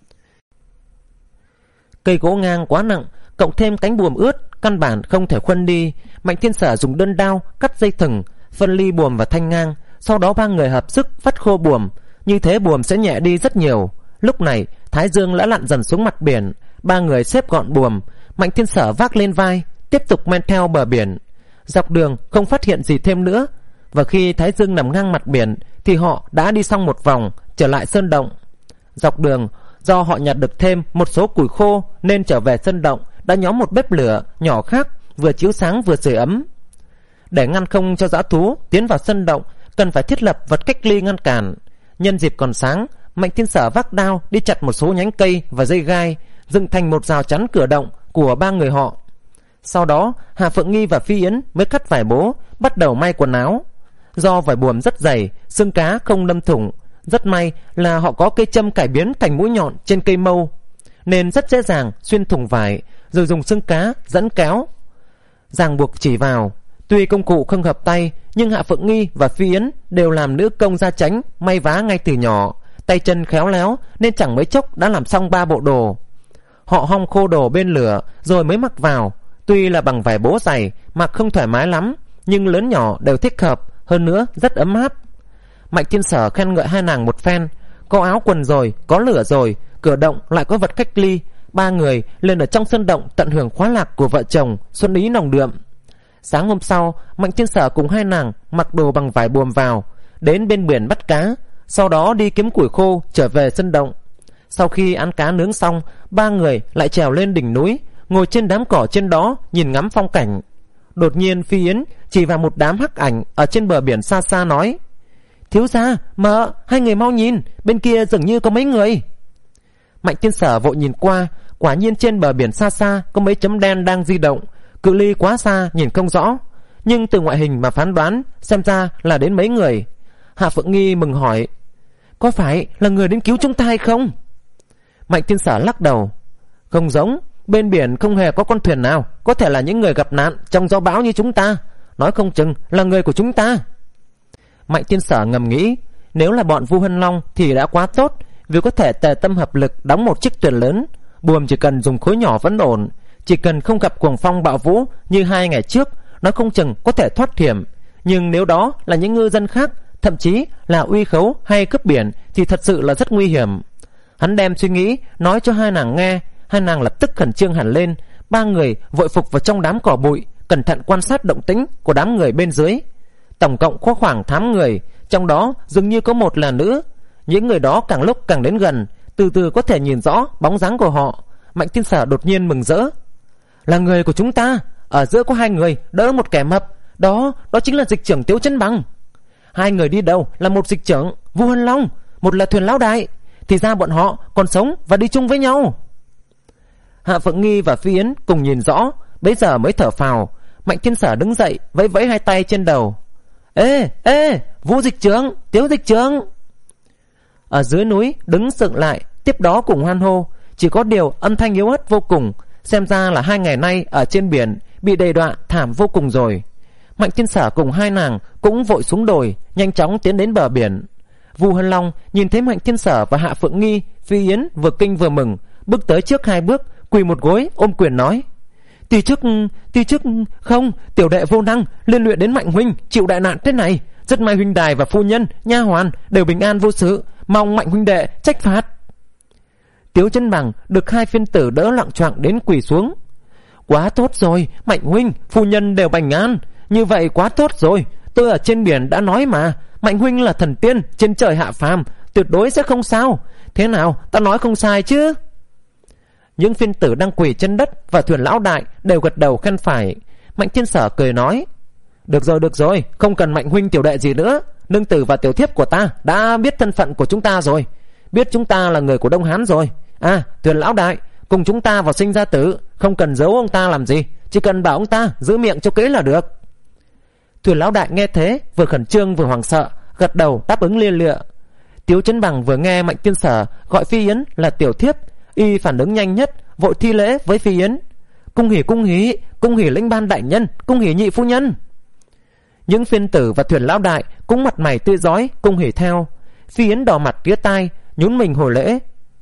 Cây gỗ ngang quá nặng, cộng thêm cánh buồm ướt, căn bản không thể khuân đi. Mạnh Thiên Sở dùng đơn đao cắt dây thừng, phân ly buồm và thanh ngang, sau đó ba người hợp sức vắt khô buồm, như thế buồm sẽ nhẹ đi rất nhiều. Lúc này thái dương đã lặn dần xuống mặt biển, ba người xếp gọn buồm, Mạnh Thiên Sở vác lên vai, tiếp tục men theo bờ biển. Dọc đường không phát hiện gì thêm nữa, và khi thái dương nằm ngang mặt biển thì họ đã đi xong một vòng trở lại sơn động. Dọc đường do họ nhặt được thêm một số củi khô nên trở về sơn động đã nhóm một bếp lửa nhỏ khác, vừa chiếu sáng vừa sưởi ấm. Để ngăn không cho dã thú tiến vào sơn động, cần phải thiết lập vật cách ly ngăn cản. Nhân dịp còn sáng, Mạnh Thiên Sở vác đao đi chặt một số nhánh cây và dây gai, dựng thành một rào chắn cửa động của ba người họ. Sau đó Hạ Phượng Nghi và Phi Yến mới cắt vải bố, bắt đầu may quần áo. Do vải buồm rất dày, xương cá không đâm thủng, rất may là họ có cây châm cải biến thành mũi nhọn trên cây mâu, nên rất dễ dàng xuyên thủng vải, rồi dùng xương cá dẫn kéo ràng buộc chỉ vào. Tuy công cụ không hợp tay, nhưng Hạ Phượng Nghi và Phi Yến đều làm nữ công gia chánh, may vá ngay từ nhỏ, tay chân khéo léo nên chẳng mấy chốc đã làm xong ba bộ đồ. Họ hong khô đồ bên lửa rồi mới mặc vào. Tuy là bằng vải bố dày, mặc không thoải mái lắm, nhưng lớn nhỏ đều thích hợp, hơn nữa rất ấm áp. Mạnh Thiên Sở khen ngợi hai nàng một phen. Có áo quần rồi, có lửa rồi, cửa động lại có vật cách ly, ba người lên ở trong sân động tận hưởng khoái lạc của vợ chồng xuân ý nồng đượm. Sáng hôm sau, Mạnh Thiên Sở cùng hai nàng mặc đồ bằng vải buồm vào, đến bên biển bắt cá, sau đó đi kiếm củi khô trở về sân động. Sau khi ăn cá nướng xong, ba người lại trèo lên đỉnh núi, ngồi trên đám cỏ trên đó nhìn ngắm phong cảnh. Đột nhiên Phi Yến chỉ vào một đám hắc ảnh ở trên bờ biển xa xa nói: Thiếu gia, mợ, hai người mau nhìn, bên kia dường như có mấy người. Mạnh Thiên Sở vội nhìn qua, quả nhiên trên bờ biển xa xa có mấy chấm đen đang di động, cự ly quá xa nhìn không rõ, nhưng từ ngoại hình mà phán đoán xem ra là đến mấy người. Hạ Phượng Nghi mừng hỏi: Có phải là người đến cứu chúng ta hay không? Mạnh Thiên Sở lắc đầu: Không giống, bên biển không hề có con thuyền nào, có thể là những người gặp nạn trong gió bão như chúng ta, nói không chừng là người của chúng ta. Mạnh Thiên Sở ngầm nghĩ, nếu là bọn Vu Hân Long thì đã quá tốt, vì có thể tề tâm hợp lực đóng một chiếc thuyền lớn, buồm chỉ cần dùng khối nhỏ vẫn ổn, chỉ cần không gặp cuồng phong bạo vũ như hai ngày trước, nói không chừng có thể thoát hiểm. Nhưng nếu đó là những ngư dân khác, thậm chí là uy khấu hay cướp biển, thì thật sự là rất nguy hiểm. Hắn đem suy nghĩ nói cho hai nàng nghe, hai nàng lập tức khẩn trương hẳn lên. Ba người vội phục vào trong đám cỏ bụi, cẩn thận quan sát động tĩnh của đám người bên dưới. Tổng cộng có khoảng tám người, trong đó dường như có một là nữ. Những người đó càng lúc càng đến gần, từ từ có thể nhìn rõ bóng dáng của họ. Mạnh Thiên Sở đột nhiên mừng rỡ: Là người của chúng ta, ở giữa có hai người đỡ một kẻ mập, đó đó chính là dịch trưởng Tiếu Chấn Bằng. Hai người đi đầu là một dịch trưởng Vu Hân Long, một là Thuyền Lão Đại, thì ra bọn họ còn sống và đi chung với nhau. Hạ Phượng Nghi và Phi Yến cùng nhìn rõ, bấy giờ mới thở phào. Mạnh Thiên Sở đứng dậy vẫy vẫy hai tay trên đầu: Ê ê, Vũ dịch trưởng, Tiếu dịch trưởng. Ở dưới núi đứng dựng lại, tiếp đó cùng hoan hô. Chỉ có điều âm thanh yếu ớt vô cùng, xem ra là hai ngày nay ở trên biển bị đầy đọa thảm vô cùng rồi. Mạnh Thiên Sở cùng hai nàng cũng vội xuống đồi, nhanh chóng tiến đến bờ biển. Vu Hân Long nhìn thấy Mạnh Thiên Sở và Hạ Phượng Nghi, Phi Yến vừa kinh vừa mừng, bước tới trước hai bước, quỳ một gối ôm quyền nói: Tuy trước, tuy trước không, tiểu đệ vô năng, liên luyện đến Mạnh huynh chịu đại nạn thế này. Rất may huynh đài và phu nhân, nha hoàn đều bình an vô sự, mong Mạnh huynh đệ trách phạt. Tiếu Chấn Bằng được hai phiên tử đỡ loạng choạng đến quỳ xuống: Quá tốt rồi, Mạnh huynh, phu nhân đều bình an, như vậy quá tốt rồi. Tôi ở trên biển đã nói mà, Mạnh huynh là thần tiên trên trời hạ phàm, tuyệt đối sẽ không sao. Thế nào, ta nói không sai chứ? Những phiên tử đang quỳ chân đất và Thuyền Lão Đại đều gật đầu khen phải. Mạnh Thiên Sở cười nói: Được rồi, được rồi, không cần Mạnh huynh tiểu đệ gì nữa. Nương tử và tiểu thiếp của ta đã biết thân phận của chúng ta rồi, biết chúng ta là người của Đông Hán rồi. À, Thuyền Lão Đại, cùng chúng ta vào sinh ra tử, không cần giấu ông ta làm gì, chỉ cần bảo ông ta giữ miệng cho kỹ là được. Thuyền Lão Đại nghe thế, vừa khẩn trương vừa hoảng sợ, gật đầu đáp ứng lia lịa. Tiếu Chấn Bằng vừa nghe Mạnh Thiên Sở gọi Phi Yến là tiểu thiếp, y phản ứng nhanh nhất, vội thi lễ với Phi Yến: Cung hỉ, cung hỉ, cung hỉ lĩnh ban đại nhân, cung hỉ nhị phu nhân. Những phiên tử và Thuyền Lão Đại cũng mặt mày tươi rói cung hỉ theo. Phi Yến đỏ mặt tía tai, nhún mình hồi lễ.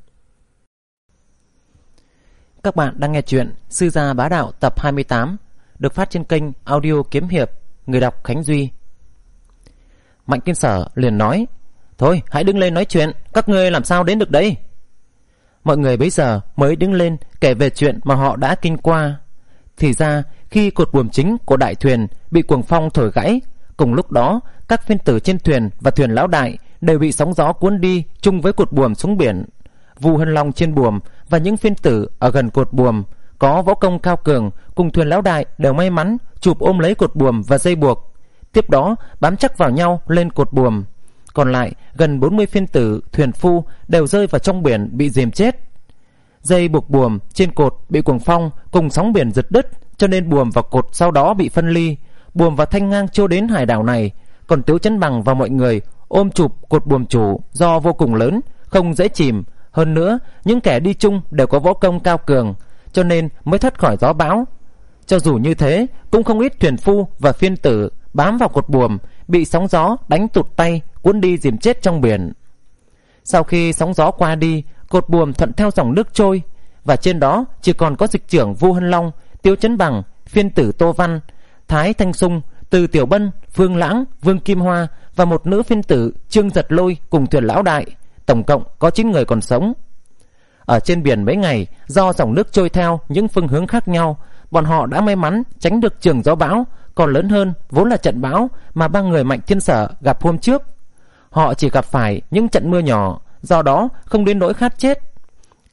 Các bạn đang nghe chuyện Sư Gia Bá Đạo tập hai mươi tám, được phát trên kênh audio Kiếm Hiệp, người đọc Khánh Duy. Mạnh Thiên Sở liền nói: Thôi hãy đứng lên nói chuyện, các ngươi làm sao đến được đây? Mọi người bấy giờ mới đứng lên kể về chuyện mà họ đã kinh qua. Thì ra khi cột buồm chính của đại thuyền bị cuồng phong thổi gãy, cùng lúc đó các phiên tử trên thuyền và Thuyền Lão Đại đều bị sóng gió cuốn đi chung với cột buồm xuống biển. Vu Hân Long trên buồm và những phiên tử ở gần cột buồm có võ công cao cường cùng Thuyền Lão Đại đều may mắn chụp ôm lấy cột buồm và dây buộc, tiếp đó bám chắc vào nhau lên cột buồm. Còn lại gần bốn mươi phiên tử thuyền phu đều rơi vào trong biển bị dìm chết. Dây buộc buồm trên cột bị cuồng phong cùng sóng biển giật đứt, cho nên buồm và cột sau đó bị phân ly. Buồm và thanh ngang trôi đến hải đảo này, còn Tiếu Chấn Bằng và mọi người ôm chụp cột buồm chủ do vô cùng lớn, không dễ chìm. Hơn nữa những kẻ đi chung đều có võ công cao cường, cho nên mới thoát khỏi gió bão. Cho dù như thế, cũng không ít thuyền phu và phiên tử bám vào cột buồm, bị sóng gió đánh tụt tay, cuốn đi dìm chết trong biển. Sau khi sóng gió qua đi, cột buồm thuận theo dòng nước trôi, và trên đó chỉ còn có dịch trưởng Vu Hân Long, Tiếu Chấn Bằng, phiên tử Tô Văn, Thái Thanh Sung, Từ Tiểu Bân, Phương Lãng, Vương Kim Hoa và một nữ phiên tử Trương Giật Lôi cùng Thuyền Lão Đại. Tổng cộng có chín người còn sống. Ở trên biển mấy ngày, do dòng nước trôi theo những phương hướng khác nhau, bọn họ đã may mắn tránh được trường gió bão còn lớn hơn vốn là trận bão mà ba người Mạnh Thiên Sở gặp hôm trước. Họ chỉ gặp phải những trận mưa nhỏ, do đó không đến nỗi khát chết.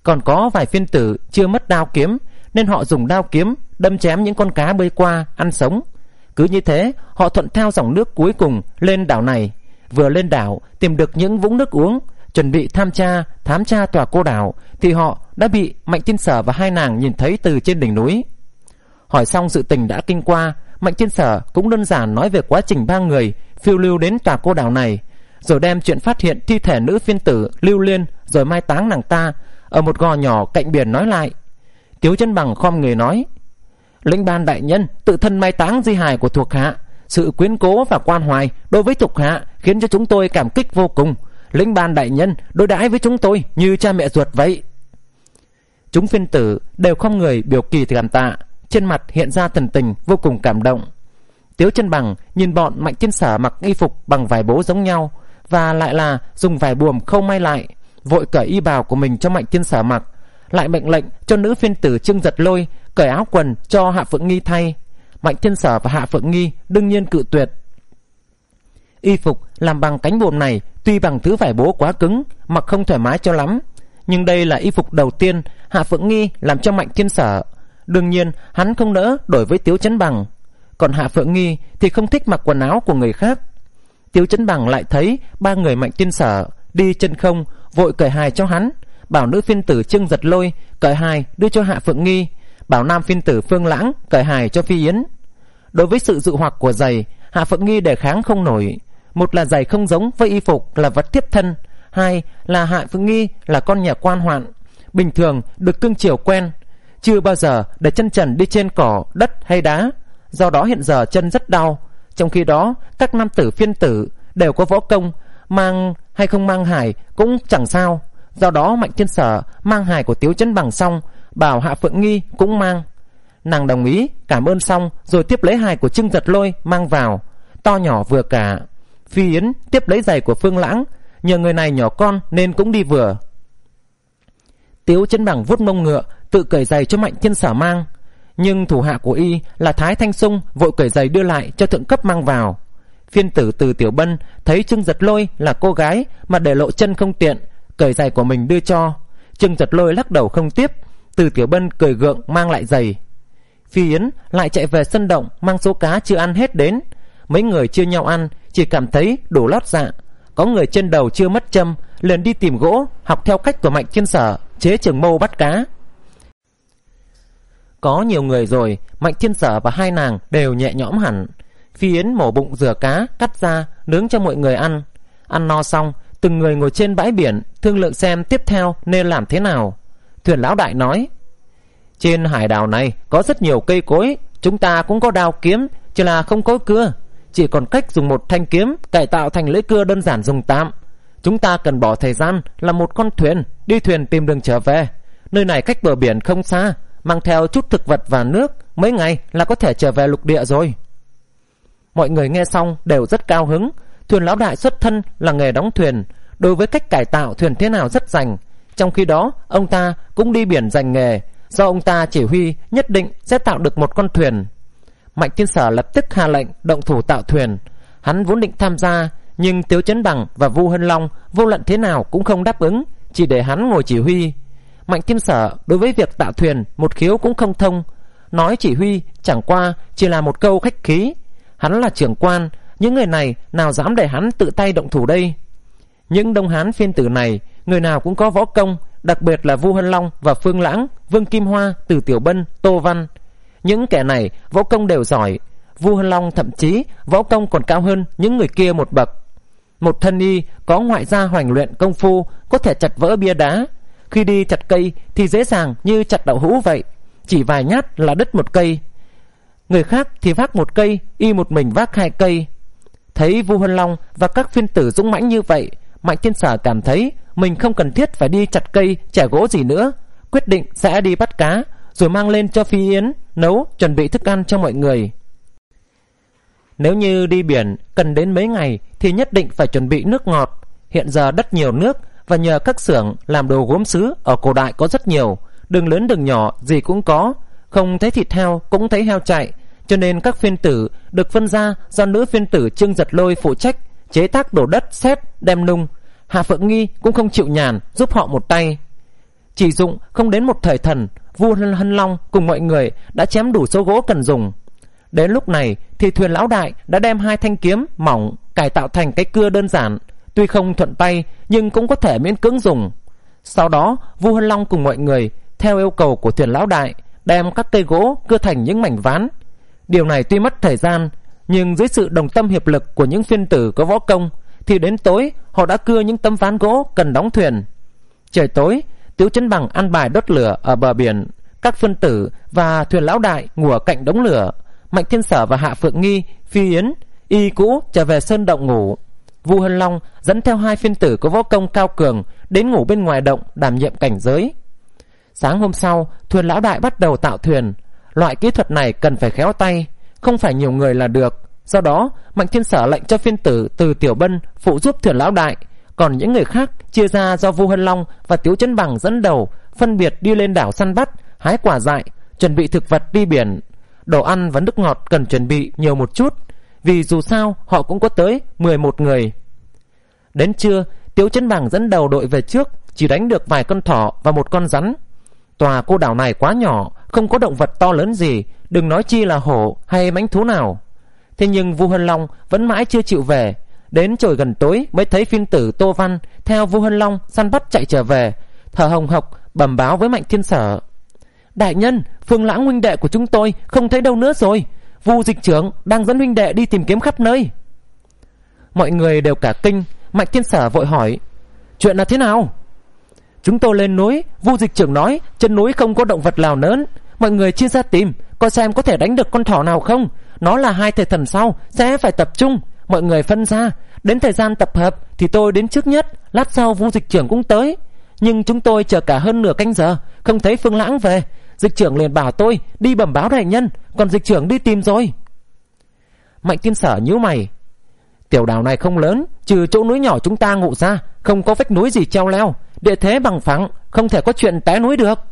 Còn có vài phiên tử chưa mất đao kiếm, nên họ dùng đao kiếm đâm chém những con cá bơi qua ăn sống. Cứ như thế, họ thuận theo dòng nước cuối cùng lên đảo này. Vừa lên đảo tìm được những vũng nước uống, chuẩn bị tham tra thám tra tòa cô đảo, thì họ đã bị Mạnh Thiên Sở và hai nàng nhìn thấy từ trên đỉnh núi. Hỏi xong sự tình đã kinh qua, Mạnh Thiên Sở cũng đơn giản nói về quá trình ba người phiêu lưu đến tòa cô đảo này, rồi đem chuyện phát hiện thi thể nữ phiên tử Lưu Liên rồi mai táng nàng ta ở một gò nhỏ cạnh biển nói lại. Tiếu Chân Bằng khom người nói: Lĩnh ban đại nhân tự thân mai táng di hài của thuộc hạ, sự quyến cố và quan hoài đối với thuộc hạ khiến cho chúng tôi cảm kích vô cùng. Lĩnh ban đại nhân đối đãi với chúng tôi như cha mẹ ruột vậy. Chúng phiên tử đều khom người biểu kỳ cảm tạ, trên mặt hiện ra thần tình vô cùng cảm động. Tiếu Chân Bằng nhìn bọn Mạnh Thiên Sở mặc y phục bằng vải bố giống nhau, và lại là dùng vải buồm khâu may lại, vội cởi y bào của mình cho Mạnh Thiên Sở mặc, lại mệnh lệnh cho nữ phiên tử Trương Giật Lôi cởi áo quần cho Hạ Phượng Nghi thay. Mạnh Thiên Sở và Hạ Phượng Nghi đương nhiên cự tuyệt. Y phục làm bằng cánh buồm này tuy bằng thứ vải bố quá cứng, mặc không thoải mái cho lắm, nhưng đây là y phục đầu tiên Hạ Phượng Nghi làm cho Mạnh Thiên Sở, đương nhiên hắn không nỡ đổi với Tiếu Chấn Bằng. Còn Hạ Phượng Nghi thì không thích mặc quần áo của người khác. Tiếu Chấn Bằng lại thấy ba người Mạnh Thiên Sở đi chân không, vội cởi hài cho hắn, bảo nữ phiên tử Trương Giật Lôi cởi hài đưa cho Hạ Phượng Nghi, bảo nam phiên tử Phương Lãng cởi hài cho Phi Yến. Đối với sự dụ hoặc của giày, Hạ Phượng Nghi đề kháng không nổi. Một là giày không giống với y phục là vật tiếp thân, hai là Hạ Phượng Nghi là con nhà quan hoạn, bình thường được cưng chiều quen, chưa bao giờ để chân trần đi trên cỏ, đất hay đá, do đó hiện giờ chân rất đau. Trong khi đó các nam tử phiên tử đều có võ công, mang hay không mang hài cũng chẳng sao. Do đó Mạnh Thiên Sở mang hài của Tiếu Chấn Bằng xong, bảo Hạ Phượng Nghi cũng mang. Nàng đồng ý, cảm ơn xong rồi tiếp lấy hài của Trương Giật Lôi mang vào, to nhỏ vừa cả. Phi Yến tiếp lấy giày của Phương Lãng, nhờ người này nhỏ con nên cũng đi vừa. Tiếu Chấn Bằng vuốt mông ngựa, tự cởi giày cho Mạnh Thiên Sở mang, nhưng thủ hạ của y là Thái Thanh Sung vội cởi giày đưa lại cho thượng cấp mang vào. Phiên tử Từ Tiểu Bân thấy Trương Giật Lôi là cô gái mà để lộ chân không tiện, cởi giày của mình đưa cho. Trương Giật Lôi lắc đầu không tiếp. Từ Tiểu Bân cười gượng mang lại giày. Phi Yến lại chạy về sân động mang số cá chưa ăn hết đến. Mấy người chia nhau ăn, chỉ cảm thấy đủ lót dạ. Có người trên đầu chưa mất châm, liền đi tìm gỗ, học theo cách của Mạnh Thiên Sở chế trường mâu bắt cá. Có nhiều người rồi, Mạnh Thiên Sở và hai nàng đều nhẹ nhõm hẳn. Phi Yến mổ bụng rửa cá, cắt ra, nướng cho mọi người ăn. Ăn no xong, từng người ngồi trên bãi biển thương lượng xem tiếp theo nên làm thế nào. Thuyền lão đại nói: trên hải đảo này có rất nhiều cây cối, chúng ta cũng có đao kiếm, chỉ là không có cưa. Chỉ còn cách dùng một thanh kiếm cải tạo thành lưỡi cưa đơn giản dùng tạm. Chúng ta cần bỏ thời gian là một con thuyền, đi thuyền tìm đường trở về. Nơi này cách bờ biển không xa, mang theo chút thực vật và nước, mấy ngày là có thể trở về lục địa rồi. Mọi người nghe xong đều rất cao hứng. Thuyền lão đại xuất thân là nghề đóng thuyền, đối với cách cải tạo thuyền thế nào rất rành. Trong khi đó ông ta cũng đi biển rành nghề, do ông ta chỉ huy nhất định sẽ tạo được một con thuyền. Mạnh Thiên Sở lập tức hạ lệnh động thủ tạo thuyền. Hắn vốn định tham gia, nhưng Tiếu Chấn Bằng và Vu Hân Long vô luận thế nào cũng không đáp ứng, chỉ để hắn ngồi chỉ huy. Mạnh Thiên Sở đối với việc tạo thuyền một khiếu cũng không thông, nói chỉ huy chẳng qua chỉ là một câu khách khí. Hắn là trưởng quan, những người này nào dám để hắn tự tay động thủ đây. Những Đông Hán phiên tử này người nào cũng có võ công, đặc biệt là Vu Hân Long và Phương Lãng, Vương Kim Hoa, Từ Tiểu Bân, Tô Văn. Những kẻ này võ công đều giỏi. Vu Hân Long thậm chí võ công còn cao hơn những người kia một bậc. Một thân y có ngoại gia hoành luyện công phu, có thể chặt vỡ bia đá. Khi đi chặt cây thì dễ dàng như chặt đậu hũ vậy, chỉ vài nhát là đứt một cây. Người khác thì vác một cây, y một mình vác hai cây. Thấy Vu Hân Long và các phiên tử dũng mãnh như vậy, Mạnh Thiên Sở cảm thấy mình không cần thiết phải đi chặt cây, chẻ gỗ gì nữa, quyết định sẽ đi bắt cá, rồi mang lên cho Phi Yến nấu, chuẩn bị thức ăn cho mọi người. Nếu như đi biển cần đến mấy ngày thì nhất định phải chuẩn bị nước ngọt. Hiện giờ đất nhiều nước, và nhờ các xưởng làm đồ gốm sứ ở cổ đại có rất nhiều, đường lớn đường nhỏ gì cũng có, không thấy thịt heo cũng thấy heo chạy, cho nên các phiên tử được phân ra do nữ phiên tử Trương Giật Lôi phụ trách chế tác đổ đất, sét, đem nung. Hạ Phượng Nghi cũng không chịu nhàn giúp họ một tay. Chỉ dụng không đến một thời thần, vua Hân Long cùng mọi người đã chém đủ số gỗ cần dùng. Đến lúc này thì thuyền lão đại đã đem hai thanh kiếm mỏng cải tạo thành cái cưa đơn giản, tuy không thuận tay nhưng cũng có thể miễn cưỡng dùng. Sau đó vua Hân Long cùng mọi người theo yêu cầu của thuyền lão đại đem các cây gỗ cưa thành những mảnh ván. Điều này tuy mất thời gian, nhưng dưới sự đồng tâm hiệp lực của những phiên tử có võ công thì đến tối họ đã cưa những tấm ván gỗ cần đóng thuyền. Trời tối, Tiếu Chấn Bằng ăn bài đốt lửa ở bờ biển. Các phiên tử và thuyền lão đại ngủ ở cạnh đống lửa. Mạnh Thiên Sở và Hạ Phượng Nghi, Phi Yến, y cũ trở về sơn động ngủ. Vu Hân Long dẫn theo hai phiên tử có võ công cao cường đến ngủ bên ngoài động đảm nhiệm cảnh giới. Sáng hôm sau, thuyền lão đại bắt đầu tạo thuyền. Loại kỹ thuật này cần phải khéo tay, không phải nhiều người là được. Do đó Mạnh Thiên Sở lệnh cho phiên tử Từ Tiểu Bân phụ giúp thuyền lão đại, còn những người khác chia ra do Vu Hân Long và Tiếu Chấn Bằng dẫn đầu, phân biệt đi lên đảo săn bắt, hái quả dại, chuẩn bị thực vật đi biển. Đồ ăn và nước ngọt cần chuẩn bị nhiều một chút, vì dù sao họ cũng có tới mười một người. Đến trưa, Tiếu Chấn Bằng dẫn đầu đội về trước, chỉ đánh được vài con thỏ và một con rắn. Tòa cô đảo này quá nhỏ, không có động vật to lớn gì, đừng nói chi là hổ hay mãnh thú nào. Thế nhưng Vu Hân Long vẫn mãi chưa chịu về. Đến trời gần tối mới thấy phiên tử Tô Văn theo Vu Hân Long săn bắt chạy trở về, thở hồng hộc bẩm báo với Mạnh Thiên Sở: đại nhân, Phương Lãng huynh đệ của chúng tôi không thấy đâu nữa rồi. Vu dịch trưởng đang dẫn huynh đệ đi tìm kiếm khắp nơi. Mọi người đều cả kinh. Mạnh Thiên Sở vội hỏi: chuyện là thế nào? Chúng tôi lên núi, Vu dịch trưởng nói trên núi không có động vật nào lớn. Mọi người chia ra tìm, coi xem có thể đánh được con thỏ nào không. Nó là hai thời thần sau, sẽ phải tập trung. Mọi người phân ra, đến thời gian tập hợp thì tôi đến trước nhất, lát sau Vu dịch trưởng cũng tới. Nhưng chúng tôi chờ cả hơn nửa canh giờ, không thấy Phương Lãng về. Dịch trưởng liền bảo tôi đi bẩm báo đại nhân, còn dịch trưởng đi tìm rồi. Mạnh Thiên Sở nhíu mày: tiểu đảo này không lớn, trừ chỗ núi nhỏ chúng ta ngụ ra, không có vách núi gì treo leo, địa thế bằng phẳng, không thể có chuyện té núi được.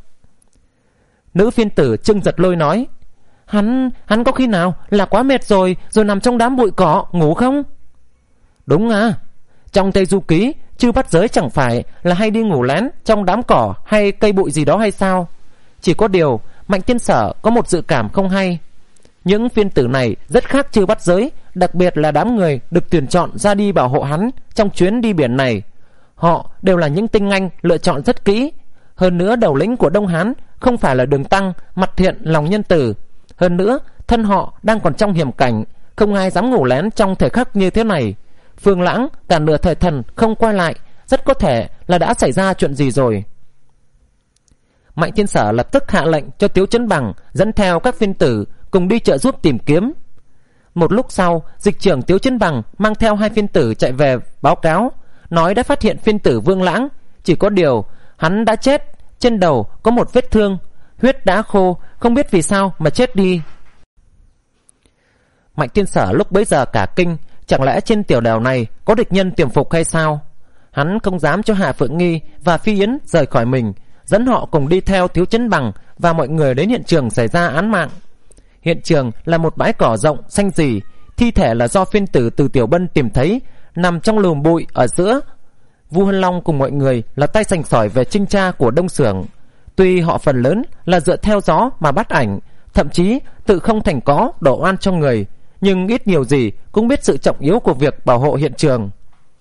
Nữ phiên tử Trương Giật Lôi nói: Hắn, hắn có khi nào là quá mệt rồi, rồi nằm trong đám bụi cỏ ngủ không? Đúng à, trong Tây Du Ký, Chư Bắt Giới chẳng phải là hay đi ngủ lén trong đám cỏ hay cây bụi gì đó hay sao? Chỉ có điều Mạnh Thiên Sở có một dự cảm không hay. Những phiên tử này rất khác Chư Bắt Giới, đặc biệt là đám người được tuyển chọn ra đi bảo hộ hắn trong chuyến đi biển này. Họ đều là những tinh anh lựa chọn rất kỹ. Hơn nữa đầu lĩnh của Đông Hán không phải là Đường Tăng, mặt thiện lòng nhân tử. Hơn nữa thân họ đang còn trong hiểm cảnh, không ai dám ngủ lén trong thời khắc như thế này. Phương Lãng cả nửa thời thần không quay lại, rất có thể là đã xảy ra chuyện gì rồi. Mạnh Thiên Sở lập tức hạ lệnh cho Tiếu Chấn Bằng dẫn theo các phiên tử cùng đi trợ giúp tìm kiếm. Một lúc sau, dịch trưởng Tiếu Chấn Bằng mang theo hai phiên tử chạy về báo cáo, nói đã phát hiện phiên tử Vương Lãng, chỉ có điều hắn đã chết, trên đầu có một vết thương, huyết đã khô, không biết vì sao mà chết đi. Mạnh Thiên Sở lúc bấy giờ cả kinh, chẳng lẽ trên tiểu đảo này có địch nhân tiềm phục hay sao? Hắn không dám cho Hạ Phượng Nghi và Phi Yến rời khỏi mình, dẫn họ cùng đi theo Tiếu Chấn Bằng và mọi người đến hiện trường xảy ra án mạng. Hiện trường là một bãi cỏ rộng xanh rì, thi thể là do phiên tử Từ Tiểu Bân tìm thấy, nằm trong lùm bụi ở giữa. Vu Hân Long cùng mọi người là tay sành sỏi về trinh tra của Đông Xưởng. Tuy họ phần lớn là dựa theo gió mà bắt ảnh, thậm chí tự không thành có đổ oan cho người, nhưng ít nhiều gì cũng biết sự trọng yếu của việc bảo hộ hiện trường.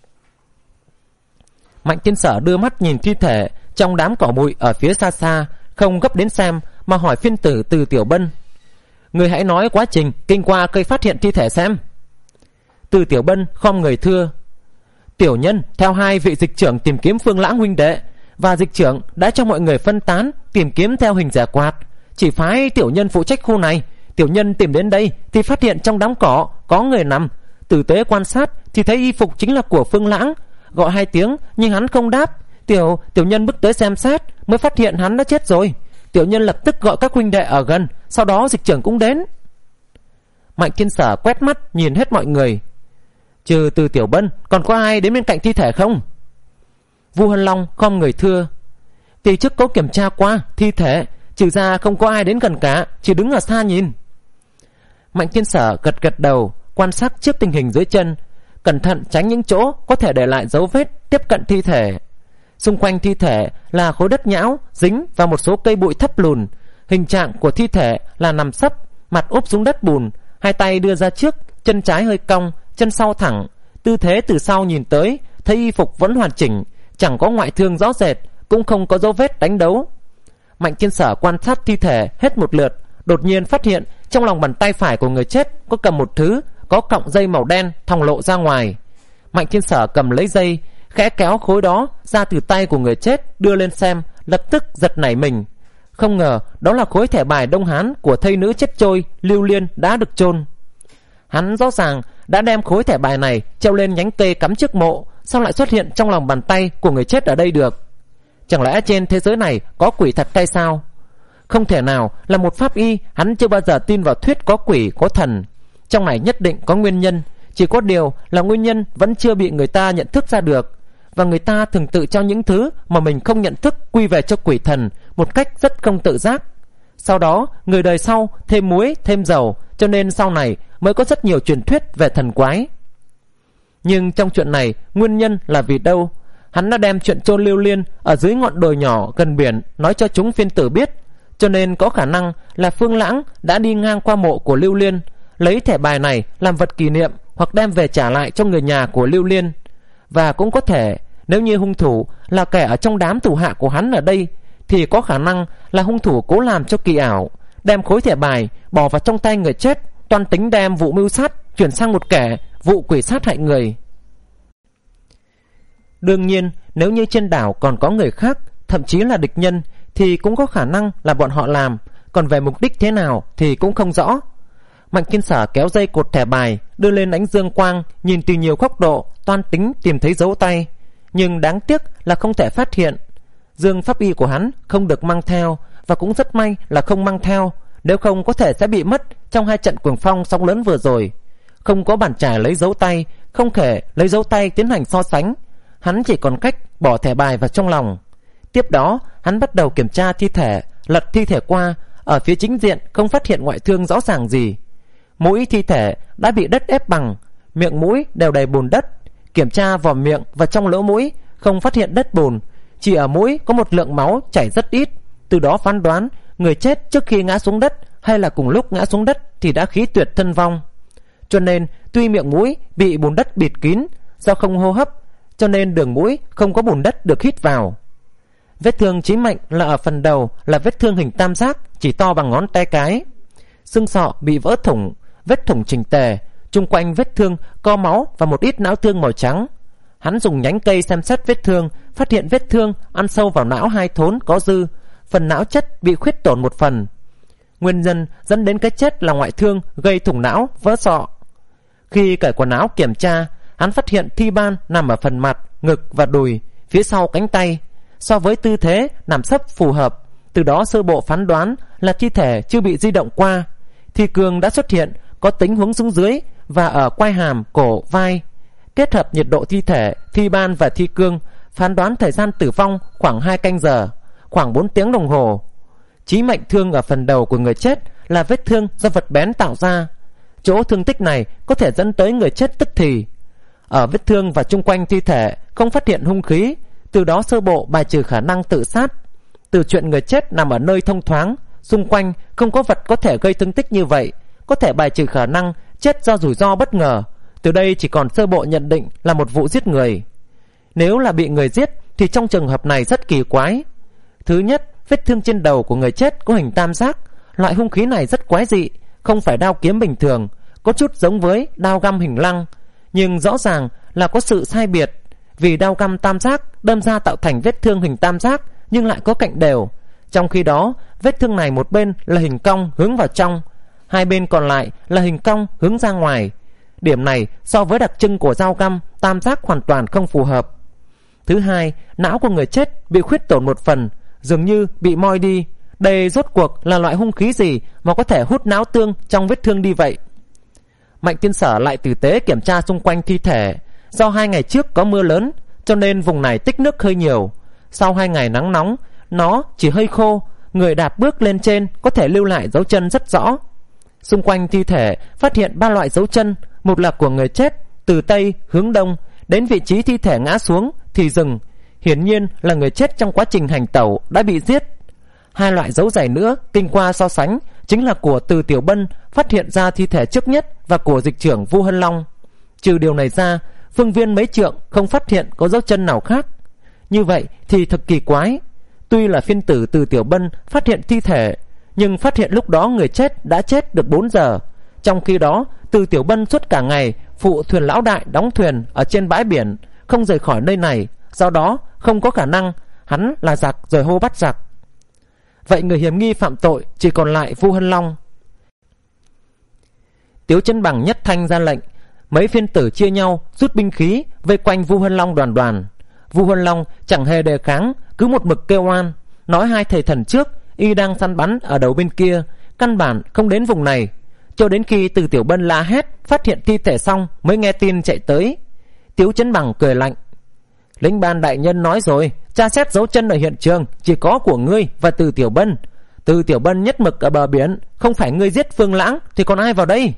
Mạnh Thiên Sở đưa mắt nhìn thi thể trong đám cỏ bụi ở phía xa xa, không gấp đến xem mà hỏi phiên tử Từ Tiểu Bân: người hãy nói quá trình kinh qua cây phát hiện thi thể xem. Từ Tiểu Bân khom người thưa: tiểu nhân theo hai vị dịch trưởng tìm kiếm Phương Lãng huynh đệ, và dịch trưởng đã cho mọi người phân tán tìm kiếm theo hình rẻ quạt, chỉ phái tiểu nhân phụ trách khu này. Tiểu nhân tìm đến đây thì phát hiện trong đám cỏ có người nằm, tử tế quan sát thì thấy y phục chính là của Phương Lãng. Gọi hai tiếng nhưng hắn không đáp. Tiểu tiểu nhân bước tới xem xét mới phát hiện hắn đã chết rồi. Tiểu nhân lập tức gọi các huynh đệ ở gần, sau đó dịch trưởng cũng đến. Mạnh Thiên Sở quét mắt nhìn hết mọi người: trừ Từ Tiểu Bân còn có ai đến bên cạnh thi thể không? Vu Hân Long khom người thưa: tỷ chức có kiểm tra qua thi thể, trừ ra không có ai đến gần cả, chỉ đứng ở xa nhìn. Mạnh Thiên Sở gật gật đầu, quan sát trước tình hình dưới chân, cẩn thận tránh những chỗ có thể để lại dấu vết tiếp cận thi thể. Xung quanh thi thể là khối đất nhão dính vào một số cây bụi thấp lùn. Hình trạng của thi thể là nằm sấp, mặt úp xuống đất bùn, hai tay đưa ra trước, chân trái hơi cong, chân sau thẳng. Tư thế từ sau nhìn tới, thấy y phục vẫn hoàn chỉnh, chẳng có ngoại thương rõ rệt, cũng không có dấu vết đánh đấu. Mạnh Thiên Sở quan sát thi thể hết một lượt, đột nhiên phát hiện trong lòng bàn tay phải của người chết có cầm một thứ có cọng dây màu đen thòng lộ ra ngoài. Mạnh Thiên Sở cầm lấy dây, khẽ kéo khối đó ra từ tay của người chết, đưa lên xem, lập tức giật nảy mình. Không ngờ đó là khối thẻ bài Đông Hán của thây nữ chết trôi Lưu Liên đã được chôn. Hắn rõ ràng đã đem khối thẻ bài này treo lên nhánh cây cắm trước mộ, sao lại xuất hiện trong lòng bàn tay của người chết ở đây được? Chẳng lẽ trên thế giới này có quỷ thật hay sao? Không thể nào, là một pháp y, hắn chưa bao giờ tin vào thuyết có quỷ có thần. Trong này nhất định có nguyên nhân, chỉ có điều là nguyên nhân vẫn chưa bị người ta nhận thức ra được. Và người ta thường tự cho những thứ mà mình không nhận thức quy về cho quỷ thần một cách rất không tự giác. Sau đó người đời sau thêm muối thêm dầu, cho nên sau này mới có rất nhiều truyền thuyết về thần quái. Nhưng trong chuyện này nguyên nhân là vì đâu? Hắn đã đem chuyện chôn Lưu Liên ở dưới ngọn đồi nhỏ gần biển nói cho chúng phiên tử biết, cho nên có khả năng là Phương Lãng đã đi ngang qua mộ của Lưu Liên, lấy thẻ bài này làm vật kỷ niệm hoặc đem về trả lại cho người nhà của Lưu Liên. Và cũng có thể nếu như hung thủ là kẻ ở trong đám thủ hạ của hắn ở đây, thì có khả năng là hung thủ cố làm cho kỳ ảo, đem khối thẻ bài bỏ vào trong tay người chết, toan tính đem vụ mưu sát chuyển sang một kẻ vụ quỷ sát hại người. Đương nhiên nếu như trên đảo còn có người khác, thậm chí là địch nhân, thì cũng có khả năng là bọn họ làm, còn về mục đích thế nào thì cũng không rõ. Mạnh Thiên Sở kéo dây cột thẻ bài đưa lên ánh dương quang, nhìn từ nhiều góc độ, toan tính tìm thấy dấu tay, nhưng đáng tiếc là không thể phát hiện. Dương pháp y của hắn không được mang theo, và cũng rất may là không mang theo, nếu không có thể sẽ bị mất trong hai trận cuồng phong sóng lớn vừa rồi. Không có bàn chải lấy dấu tay, không thể lấy dấu tay tiến hành so sánh, hắn chỉ còn cách bỏ thẻ bài vào trong lòng. Tiếp đó hắn bắt đầu kiểm tra thi thể, lật thi thể qua, ở phía chính diện không phát hiện ngoại thương rõ ràng gì. Mũi thi thể đã bị đất ép bằng, miệng mũi đều đầy bùn đất. Kiểm tra vào miệng và trong lỗ mũi không phát hiện đất bùn, chỉ ở mũi có một lượng máu chảy rất ít. Từ đó phán đoán người chết trước khi ngã xuống đất hay là cùng lúc ngã xuống đất thì đã khí tuyệt thân vong. Cho nên tuy miệng mũi bị bùn đất bịt kín, do không hô hấp, cho nên đường mũi không có bùn đất được hít vào. Vết thương chí mạnh là ở phần đầu, là vết thương hình tam giác, chỉ to bằng ngón tay cái. Xương sọ bị vỡ thủng, vết thủng chỉnh tề, chung quanh vết thương có máu và một ít não thương màu trắng. Hắn dùng nhánh cây xem xét vết thương, phát hiện vết thương ăn sâu vào não hai thốn có dư, phần não chất bị khuyết tổn một phần. Nguyên nhân dẫn đến cái chết là ngoại thương gây thủng não, vỡ sọ. Khi cởi quần áo kiểm tra, hắn phát hiện thi ban nằm ở phần mặt, ngực và đùi, phía sau cánh tay. So với tư thế nằm sấp phù hợp, từ đó sơ bộ phán đoán là thi thể chưa bị di động qua. Thi cương đã xuất hiện, có tính hướng xuống dưới và ở quai hàm, cổ, vai. Kết hợp nhiệt độ thi thể, thi ban và thi cương, phán đoán thời gian tử vong khoảng hai canh giờ, khoảng bốn tiếng đồng hồ. Chí mệnh thương ở phần đầu của người chết là vết thương do vật bén tạo ra. Chỗ thương tích này có thể dẫn tới người chết tức thì. Ở vết thương và chung quanh thi thể không phát hiện hung khí, từ đó sơ bộ bài trừ khả năng tự sát. Từ chuyện người chết nằm ở nơi thông thoáng, xung quanh không có vật có thể gây thương tích như vậy, có thể bài trừ khả năng chết do rủi ro bất ngờ. Từ đây chỉ còn sơ bộ nhận định là một vụ giết người. Nếu là bị người giết thì trong trường hợp này rất kỳ quái. Thứ nhất, vết thương trên đầu của người chết có hình tam giác. Loại hung khí này rất quái dị, không phải đao kiếm bình thường, có chút giống với đao găm hình lăng, nhưng rõ ràng là có sự sai biệt. Vì đao găm tam giác đâm ra tạo thành vết thương hình tam giác nhưng lại có cạnh đều, trong khi đó vết thương này một bên là hình cong hướng vào trong, hai bên còn lại là hình cong hướng ra ngoài. Điểm này so với đặc trưng của dao găm tam giác hoàn toàn không phù hợp. Thứ hai, não của người chết bị khuyết tổn một phần, dường như bị moi đi. Đây rốt cuộc là loại hung khí gì mà có thể hút não tương trong vết thương đi vậy? Mạnh Tiên Sở lại tử tế kiểm tra xung quanh thi thể. Do hai ngày trước có mưa lớn, cho nên vùng này tích nước hơi nhiều. Sau hai ngày nắng nóng, nó chỉ hơi khô. Người đạp bước lên trên có thể lưu lại dấu chân rất rõ. Xung quanh thi thể phát hiện ba loại dấu chân. Một là của người chết, từ tây hướng đông, đến vị trí thi thể ngã xuống thì dừng. hiển nhiên là người chết trong quá trình hành tẩu đã bị giết. Hai loại dấu giày nữa kinh qua so sánh chính là của Từ Tiểu Bân phát hiện ra thi thể trước nhất và của dịch trưởng Vu Hân Long. Trừ điều này ra, phương viên mấy trượng không phát hiện có dấu chân nào khác. Như vậy thì thật kỳ quái. Tuy là phiên tử Từ Tiểu Bân phát hiện thi thể, nhưng phát hiện lúc đó người chết đã chết được bốn giờ. Trong khi đó, Từ Tiểu Bân suốt cả ngày phụ thuyền lão đại đóng thuyền ở trên bãi biển, không rời khỏi nơi này, do đó không có khả năng hắn là giặc rồi hô bắt giặc. Vậy người hiểm nghi phạm tội chỉ còn lại Vu Hân Long. Tiếu Chân Bằng nhất thanh ra lệnh, mấy phiên tử chia nhau rút binh khí vây quanh Vu Hân Long đoàn đoàn. Vu Hân Long chẳng hề đề kháng, cứ một mực kêu oan, nói hai thầy thần trước y đang săn bắn ở đầu bên kia, căn bản không đến vùng này. Cho đến khi Từ Tiểu Bân la hét phát hiện thi thể xong mới nghe tin chạy tới. Tiếu Chân Bằng cười lạnh, lĩnh ban đại nhân nói rồi, tra xét dấu chân ở hiện trường chỉ có của ngươi và Từ Tiểu Bân. Từ Tiểu Bân nhất mực ở bờ biển, không phải ngươi giết Phương Lãng thì còn ai vào đây?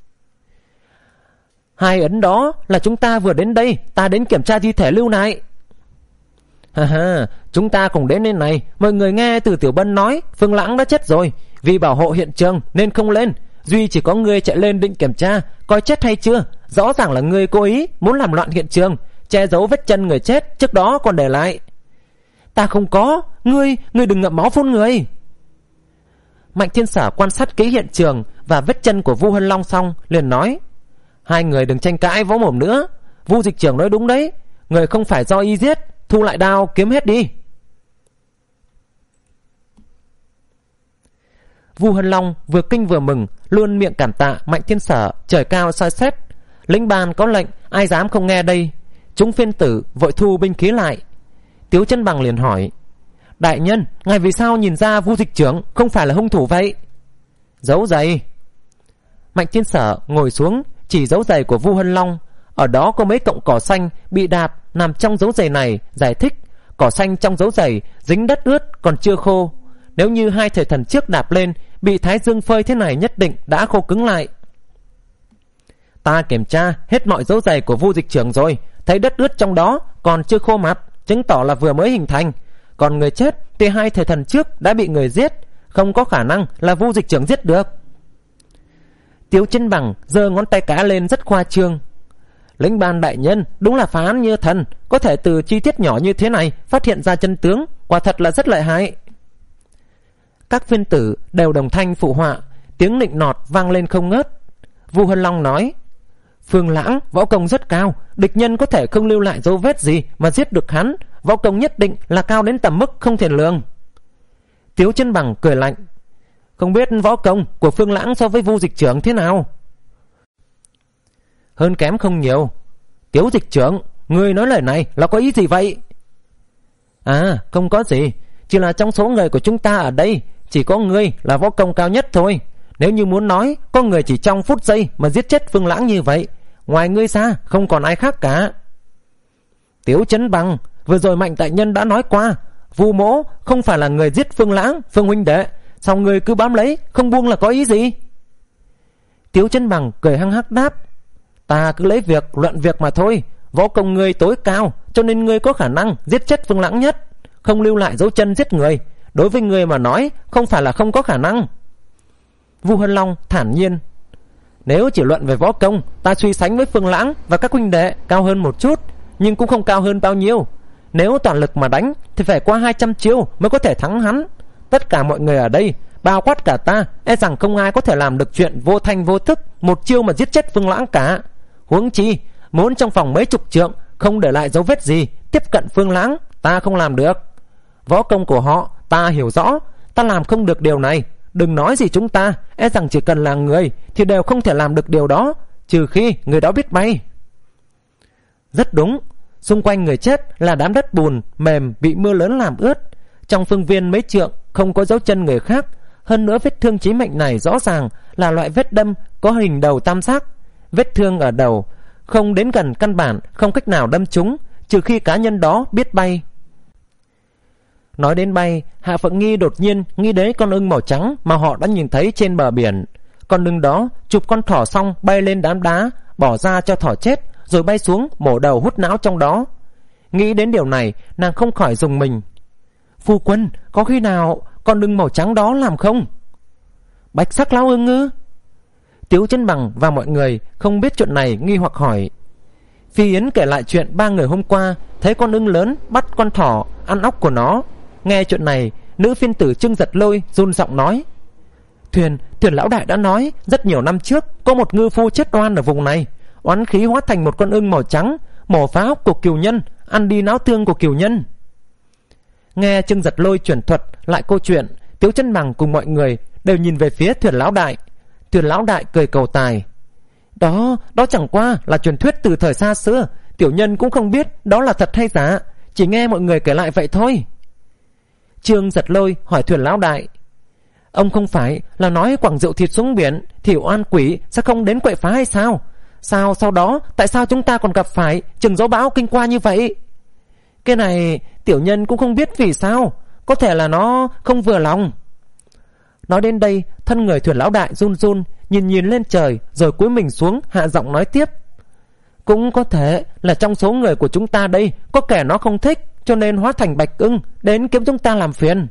Hai ấn đó là chúng ta vừa đến đây, ta đến kiểm tra thi thể lưu lại. Ha ha, chúng ta cùng đến nơi này, mọi người nghe Từ Tiểu Bân nói Phương Lãng đã chết rồi, vì bảo hộ hiện trường nên không lên. Duy chỉ có ngươi chạy lên định kiểm tra coi chết hay chưa. Rõ ràng là ngươi cố ý muốn làm loạn hiện trường, che giấu vết chân người chết trước đó còn để lại. Ta không có, ngươi, ngươi đừng ngậm máu phun người. Mạnh Thiên Sở quan sát kỹ hiện trường và vết chân của Vu Hân Long xong liền nói, hai người đừng tranh cãi võ mồm nữa. Vu dịch trưởng nói đúng đấy, người không phải do y giết, thu lại đao kiếm hết đi. Vu Hân Long vừa kinh vừa mừng, luôn miệng cảm tạ Mạnh Thiên Sở trời cao soi xét. Lĩnh ban có lệnh, ai dám không nghe đây. Chúng phiên tử vội thu binh khí lại. Tiếu Chân Bằng liền hỏi, đại nhân, ngài vì sao nhìn ra Vu dịch trưởng không phải là hung thủ vậy? Dấu giày. Mạnh Thiên Sở ngồi xuống chỉ dấu giày của Vu Hân Long. Ở đó có mấy cọng cỏ xanh bị đạp nằm trong dấu giày này, giải thích cỏ xanh trong dấu giày dính đất ướt còn chưa khô. Nếu như hai thầy thần trước đạp lên bị thái dương phơi thế này nhất định đã khô cứng lại. Ta kiểm tra hết mọi dấu giày của Vu dịch trưởng rồi, thấy đất ướt trong đó còn chưa khô mặt, chứng tỏ là vừa mới hình thành. Còn người chết thì hai thầy thần trước đã bị người giết, không có khả năng là Vu dịch trưởng giết được. Tiếu Chân Bằng giơ ngón tay cá lên rất khoa trương. Lĩnh ban đại nhân đúng là phá án như thần, có thể từ chi tiết nhỏ như thế này phát hiện ra chân tướng, quả thật là rất lợi hại. Các phiên tử đều đồng thanh phụ họa, tiếng nịnh nọt vang lên không ngớt. Vu Hân Long nói, Phương Lãng võ công rất cao, địch nhân có thể không lưu lại dấu vết gì mà giết được hắn, võ công nhất định là cao đến tầm mức không thể lường. Tiếu Chân Bằng cười lạnh, không biết võ công của Phương Lãng so với Vu dịch trưởng thế nào? Hơn kém không nhiều. Tiếu dịch trưởng, ngươi nói lời này là có ý gì vậy? À, không có gì, chỉ là trong số người của chúng ta ở đây chỉ có ngươi là võ công cao nhất thôi. Nếu như muốn nói có người chỉ trong phút giây mà giết chết Phương Lãng như vậy, ngoài ngươi ra không còn ai khác cả. Tiếu Chân Bằng, vừa rồi Mạnh đại nhân đã nói qua, Vu mỗ không phải là người giết Phương Lãng, Phương huynh đệ, sao ngươi cứ bám lấy không buông là có ý gì? Tiếu Chân Bằng cười hăng hắc đáp, ta cứ lấy việc luận việc mà thôi. Võ công ngươi tối cao, cho nên ngươi có khả năng giết chết Phương Lãng nhất, không lưu lại dấu chân giết người. Đối với ngươi mà nói không phải là không có khả năng. Vu Hân Long thản nhiên, nếu chỉ luận về võ công, ta suy sánh với Phương Lãng và các huynh đệ cao hơn một chút, nhưng cũng không cao hơn bao nhiêu. Nếu toàn lực mà đánh thì phải qua hai trăm chiêu mới có thể thắng hắn. Tất cả mọi người ở đây, bao quát cả ta, e rằng không ai có thể làm được chuyện vô thanh vô thức một chiêu mà giết chết Phương Lãng cả. Huống chi muốn trong vòng mấy chục trượng không để lại dấu vết gì tiếp cận Phương Lãng, ta không làm được. Võ công của họ ta hiểu rõ, ta làm không được điều này. Đừng nói gì chúng ta, e rằng chỉ cần là người thì đều không thể làm được điều đó, trừ khi người đó biết bay. Rất đúng, xung quanh người chết là đám đất bùn mềm bị mưa lớn làm ướt. Trong phương viên mấy trượng không có dấu chân người khác. Hơn nữa vết thương chí mệnh này rõ ràng là loại vết đâm có hình đầu tam giác. Vết thương ở đầu không đến gần căn bản không cách nào đâm trúng, trừ khi cá nhân đó biết bay. Nói đến bay, Hạ Phượng Nghi đột nhiên nghĩ đến con ưng màu trắng mà họ đã nhìn thấy trên bờ biển. Con ưng đó chụp con thỏ xong bay lên đám đá, bỏ ra cho thỏ chết, rồi bay xuống mổ đầu hút não trong đó. Nghĩ đến điều này, nàng không khỏi rùng mình. Phu quân, có khi nào con ưng màu trắng đó làm không? Bạch sắc lão ưng ư? Tiếu Chân Bằng và mọi người không biết chuyện này nghi hoặc hỏi. Phi Yến kể lại chuyện ba người hôm qua thấy con ưng lớn bắt con thỏ ăn óc của nó. Nghe chuyện này, nữ phiên tử Trương Giật Lôi run giọng nói: Thuyền, thuyền lão đại đã nói rất nhiều năm trước có một ngư phu chết oan ở vùng này, oán khí hóa thành một con ưng màu trắng, mổ phá óc của cừu nhân, ăn đi não thương của cừu nhân. Nghe Trương Giật Lôi chuyển thuật lại câu chuyện, Tiếu Chân Bằng cùng mọi người đều nhìn về phía thuyền lão đại. Thuyền lão đại cười cầu tài: Đó, đó chẳng qua là truyền thuyết từ thời xa xưa, tiểu nhân cũng không biết đó là thật hay giả, chỉ nghe mọi người kể lại vậy thôi. Trương Giật Lôi hỏi thuyền lão đại: Ông không phải là nói quẳng rượu thịt xuống biển thì oan quỷ sẽ không đến quậy phá hay sao? Sao sau đó tại sao chúng ta còn gặp phải trường gió bão kinh qua như vậy? Cái này tiểu nhân cũng không biết vì sao, có thể là nó không vừa lòng. Nói đến đây, thân người thuyền lão đại run run, nhìn nhìn lên trời rồi cúi mình xuống, hạ giọng nói tiếp: Cũng có thể là trong số người của chúng ta đây có kẻ nó không thích, cho nên hóa thành bạch ưng đến kiếm chúng ta làm phiền.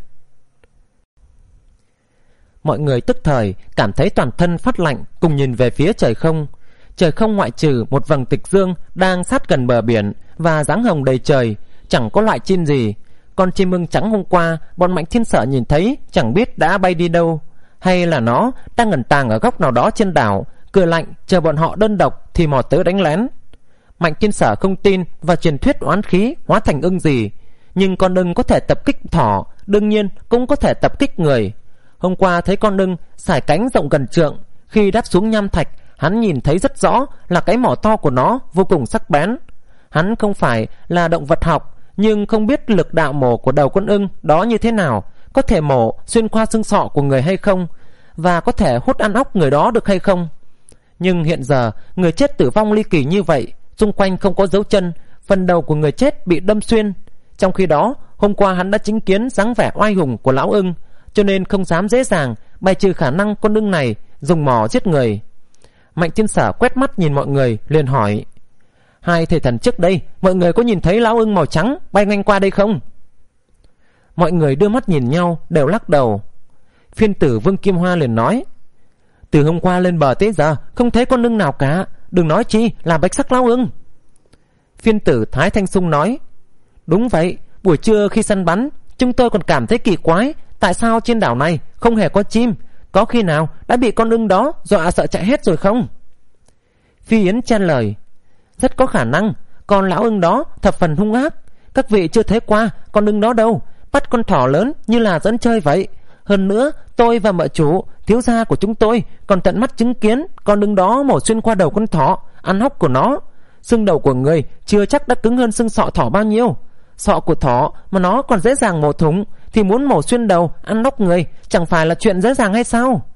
Mọi người tức thời cảm thấy toàn thân phát lạnh, cùng nhìn về phía trời không. Trời không ngoại trừ một vầng tịch dương đang sát gần bờ biển và dáng hồng đầy trời, chẳng có loại chim gì. Con chim ưng trắng hôm qua bọn Mạnh Thiên Sở nhìn thấy chẳng biết đã bay đi đâu, hay là nó đang ẩn tàng ở góc nào đó trên đảo, cười lạnh chờ bọn họ đơn độc thì mò tới đánh lén. Mạnh Thiên Sở không tin vào truyền thuyết oán khí hóa thành ưng gì, nhưng con ưng có thể tập kích thỏ, đương nhiên cũng có thể tập kích người. Hôm qua thấy con ưng sải cánh rộng gần trượng, khi đáp xuống nham thạch, hắn nhìn thấy rất rõ là cái mỏ to của nó vô cùng sắc bén. Hắn không phải là động vật học, nhưng không biết lực đạo mổ của đầu con ưng đó như thế nào, có thể mổ xuyên qua xương sọ của người hay không, và có thể hút ăn óc người đó được hay không. Nhưng hiện giờ người chết tử vong ly kỳ như vậy, xung quanh không có dấu chân, phần đầu của người chết bị đâm xuyên. Trong khi đó hôm qua hắn đã chứng kiến dáng vẻ oai hùng của lão ưng, cho nên không dám dễ dàng bài trừ khả năng con ưng này dùng mỏ giết người. Mạnh Thiên Sở quét mắt nhìn mọi người liền hỏi: Hai thầy thần trước đây, mọi người có nhìn thấy lão ưng màu trắng bay ngang qua đây không? Mọi người đưa mắt nhìn nhau đều lắc đầu. Phiên tử Vương Kim Hoa liền nói: Từ hôm qua lên bờ tới giờ không thấy con ưng nào cả, đừng nói chi là bạch sắc lão ưng. Phiên tử Thái Thanh Sung nói: Đúng vậy, buổi trưa khi săn bắn chúng tôi còn cảm thấy kỳ quái, tại sao trên đảo này không hề có chim, có khi nào đã bị con ưng đó dọa sợ chạy hết rồi không? Phi Yến chen lời: Rất có khả năng, con lão ưng đó thập phần hung ác, các vị chưa thấy qua con ưng đó đâu, bắt con thỏ lớn như là dẫn chơi vậy. Hơn nữa tôi và mợ chủ, thiếu gia của chúng tôi còn tận mắt chứng kiến con ưng đó mổ xuyên qua đầu con thỏ, ăn hốc của nó. Xương đầu của người chưa chắc đã cứng hơn xương sọ thỏ bao nhiêu. Sọ của thỏ mà nó còn dễ dàng mổ thủng, thì muốn mổ xuyên đầu ăn nóc người chẳng phải là chuyện dễ dàng hay sao?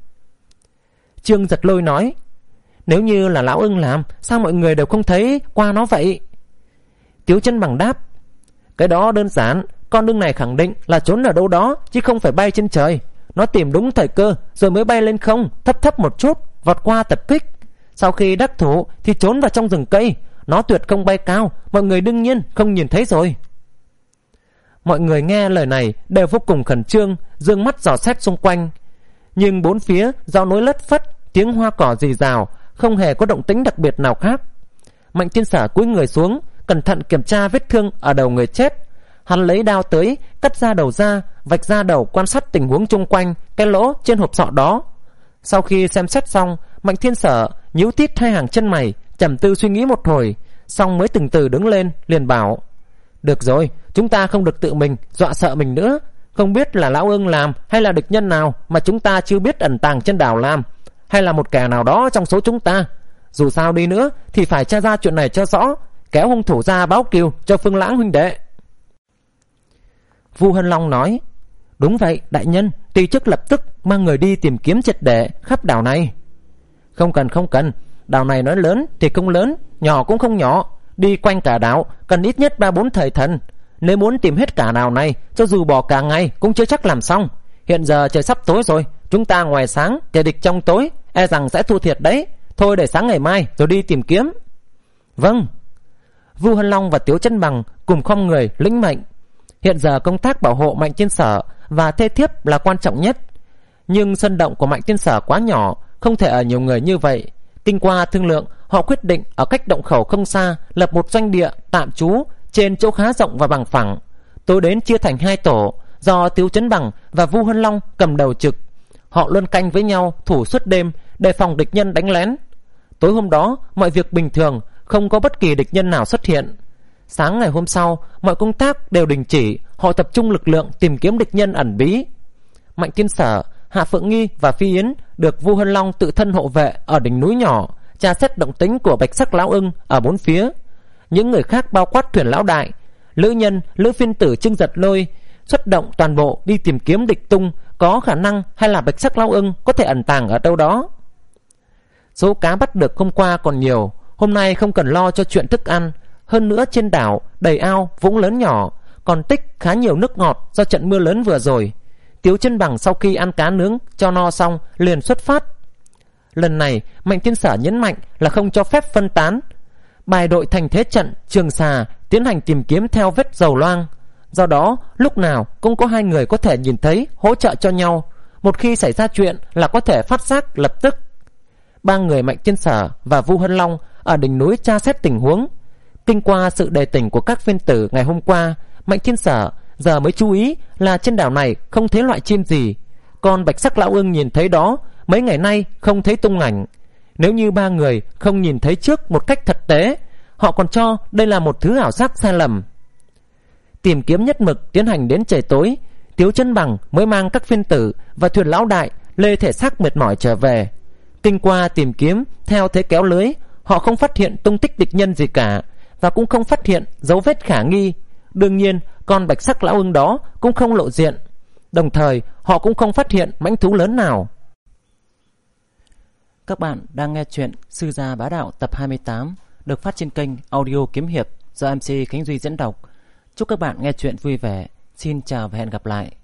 Trương Giật Lôi nói: Nếu như là lão ưng làm, sao mọi người đều không thấy qua nó vậy? Tiếu Chân Bằng đáp: Cái đó đơn giản, con ưng này khẳng định là trốn ở đâu đó chứ không phải bay trên trời. Nó tìm đúng thời cơ rồi mới bay lên không, thấp thấp một chút, vọt qua tập kích. Sau khi đắc thủ thì trốn vào trong rừng cây. Nó tuyệt không bay cao, mọi người đương nhiên không nhìn thấy rồi. Mọi người nghe lời này đều vô cùng khẩn trương, dương mắt dò xét xung quanh. Nhưng bốn phía gió núi lất phất, tiếng hoa cỏ rì rào, không hề có động tĩnh đặc biệt nào khác. Mạnh Thiên Sở cúi người xuống, cẩn thận kiểm tra vết thương ở đầu người chết. Hắn lấy đao tới, cắt ra đầu ra, vạch ra đầu, quan sát tình huống chung quanh cái lỗ trên hộp sọ đó. Sau khi xem xét xong, Mạnh Thiên Sở nhíu tít hai hàng chân mày, trầm tư suy nghĩ một hồi, xong mới từng từ đứng lên, liền bảo: Được rồi, chúng ta không được tự mình dọa sợ mình nữa. Không biết là lão ưng làm hay là địch nhân nào mà chúng ta chưa biết ẩn tàng trên đảo làm, hay là một kẻ nào đó trong số chúng ta. Dù sao đi nữa thì phải tra ra chuyện này cho rõ, kéo hung thủ ra báo cừu cho Phương Lãng huynh đệ. Vu Hân Long nói: Đúng vậy đại nhân, ty chức lập tức mang người đi tìm kiếm triệt để khắp đảo này. Không cần không cần, đảo này nói lớn thì không lớn, nhỏ cũng không nhỏ. Đi quanh cả đảo cần ít nhất ba bốn thời thần. Nếu muốn tìm hết cả đảo này, cho dù bỏ cả ngày cũng chưa chắc làm xong. Hiện giờ trời sắp tối rồi, chúng ta ngoài sáng, kẻ địch trong tối, e rằng sẽ thua thiệt đấy. Thôi để sáng ngày mai rồi đi tìm kiếm. Vâng. Vu Hân Long và Tiếu Chân Bằng cùng khom người lĩnh mệnh. Hiện giờ công tác bảo hộ Mạnh Tiên Sở và thê thiếp là quan trọng nhất, nhưng sân động của Mạnh Tiên Sở quá nhỏ, không thể ở nhiều người như vậy. Kinh qua thương lượng, họ quyết định ở cách động khẩu không xa lập một doanh địa tạm trú trên chỗ khá rộng và bằng phẳng. Tối đến chia thành hai tổ, do Tiếu Chấn Bằng và Vu Hân Long cầm đầu trực. Họ luân canh với nhau thủ suốt đêm, đề phòng địch nhân đánh lén. Tối hôm đó mọi việc bình thường, không có bất kỳ địch nhân nào xuất hiện. Sáng ngày hôm sau, mọi công tác đều đình chỉ. Họ tập trung lực lượng tìm kiếm địch nhân ẩn bí. Mạnh Tiên Sở, Hạ Phượng Nghi và Phi Yến được Vu Hân Long tự thân hộ vệ ở đỉnh núi nhỏ, tra xét động tĩnh của Bạch Sắc Lão Ưng ở bốn phía. Những người khác bao quát Thuyền Lão Đại, Lữ Nhân, Lữ Phiên Tử, Trưng Giật Lôi xuất động toàn bộ đi tìm kiếm địch tung, có khả năng hay là Bạch Sắc Lão Ưng có thể ẩn tàng ở đâu đó. Số cá bắt được hôm qua còn nhiều, hôm nay không cần lo cho chuyện thức ăn. Hơn nữa trên đảo đầy ao, vũng lớn nhỏ, còn tích khá nhiều nước ngọt do trận mưa lớn vừa rồi. Tiếu Chân Bằng sau khi ăn cá nướng cho no xong liền xuất phát. Lần này Mạnh Tiên Sở nhấn mạnh là không cho phép phân tán, bài đội thành thế trận Trường Xà tiến hành tìm kiếm theo vết dầu loang. Do đó lúc nào cũng có hai người có thể nhìn thấy, hỗ trợ cho nhau. Một khi xảy ra chuyện là có thể phát giác lập tức. Ba người Mạnh Tiên Sở và Vu Hân Long ở đỉnh núi tra xét tình huống. Kinh qua sự đề tỉnh của các viên tử ngày hôm qua, Mạnh Tiên Sở giờ mới chú ý là trên đảo này không thấy loại chim gì. Còn Bạch Sắc Lão Ưng nhìn thấy đó, mấy ngày nay không thấy tung ảnh. Nếu như ba người không nhìn thấy trước một cách thực tế, họ còn cho đây là một thứ ảo giác sai lầm. Tìm kiếm nhất mực tiến hành đến trời tối, Tiếu Chân Bằng mới mang các phiên tử và Thuyền Lão Đại lê thể xác mệt mỏi trở về. Kinh qua tìm kiếm theo thế kéo lưới, họ không phát hiện tung tích địch nhân gì cả, và cũng không phát hiện dấu vết khả nghi. Đương nhiên con Bạch Sắc Lão Ưng đó cũng không lộ diện. Đồng thời họ cũng không phát hiện mãnh thú lớn nào. Các bạn đang nghe chuyện Sư Gia Bá Đạo tập hai mươi tám, được phát trên kênh Audio Kiếm Hiệp do em xê Khánh Duy diễn đọc. Chúc các bạn nghe chuyện vui vẻ. Xin chào và hẹn gặp lại.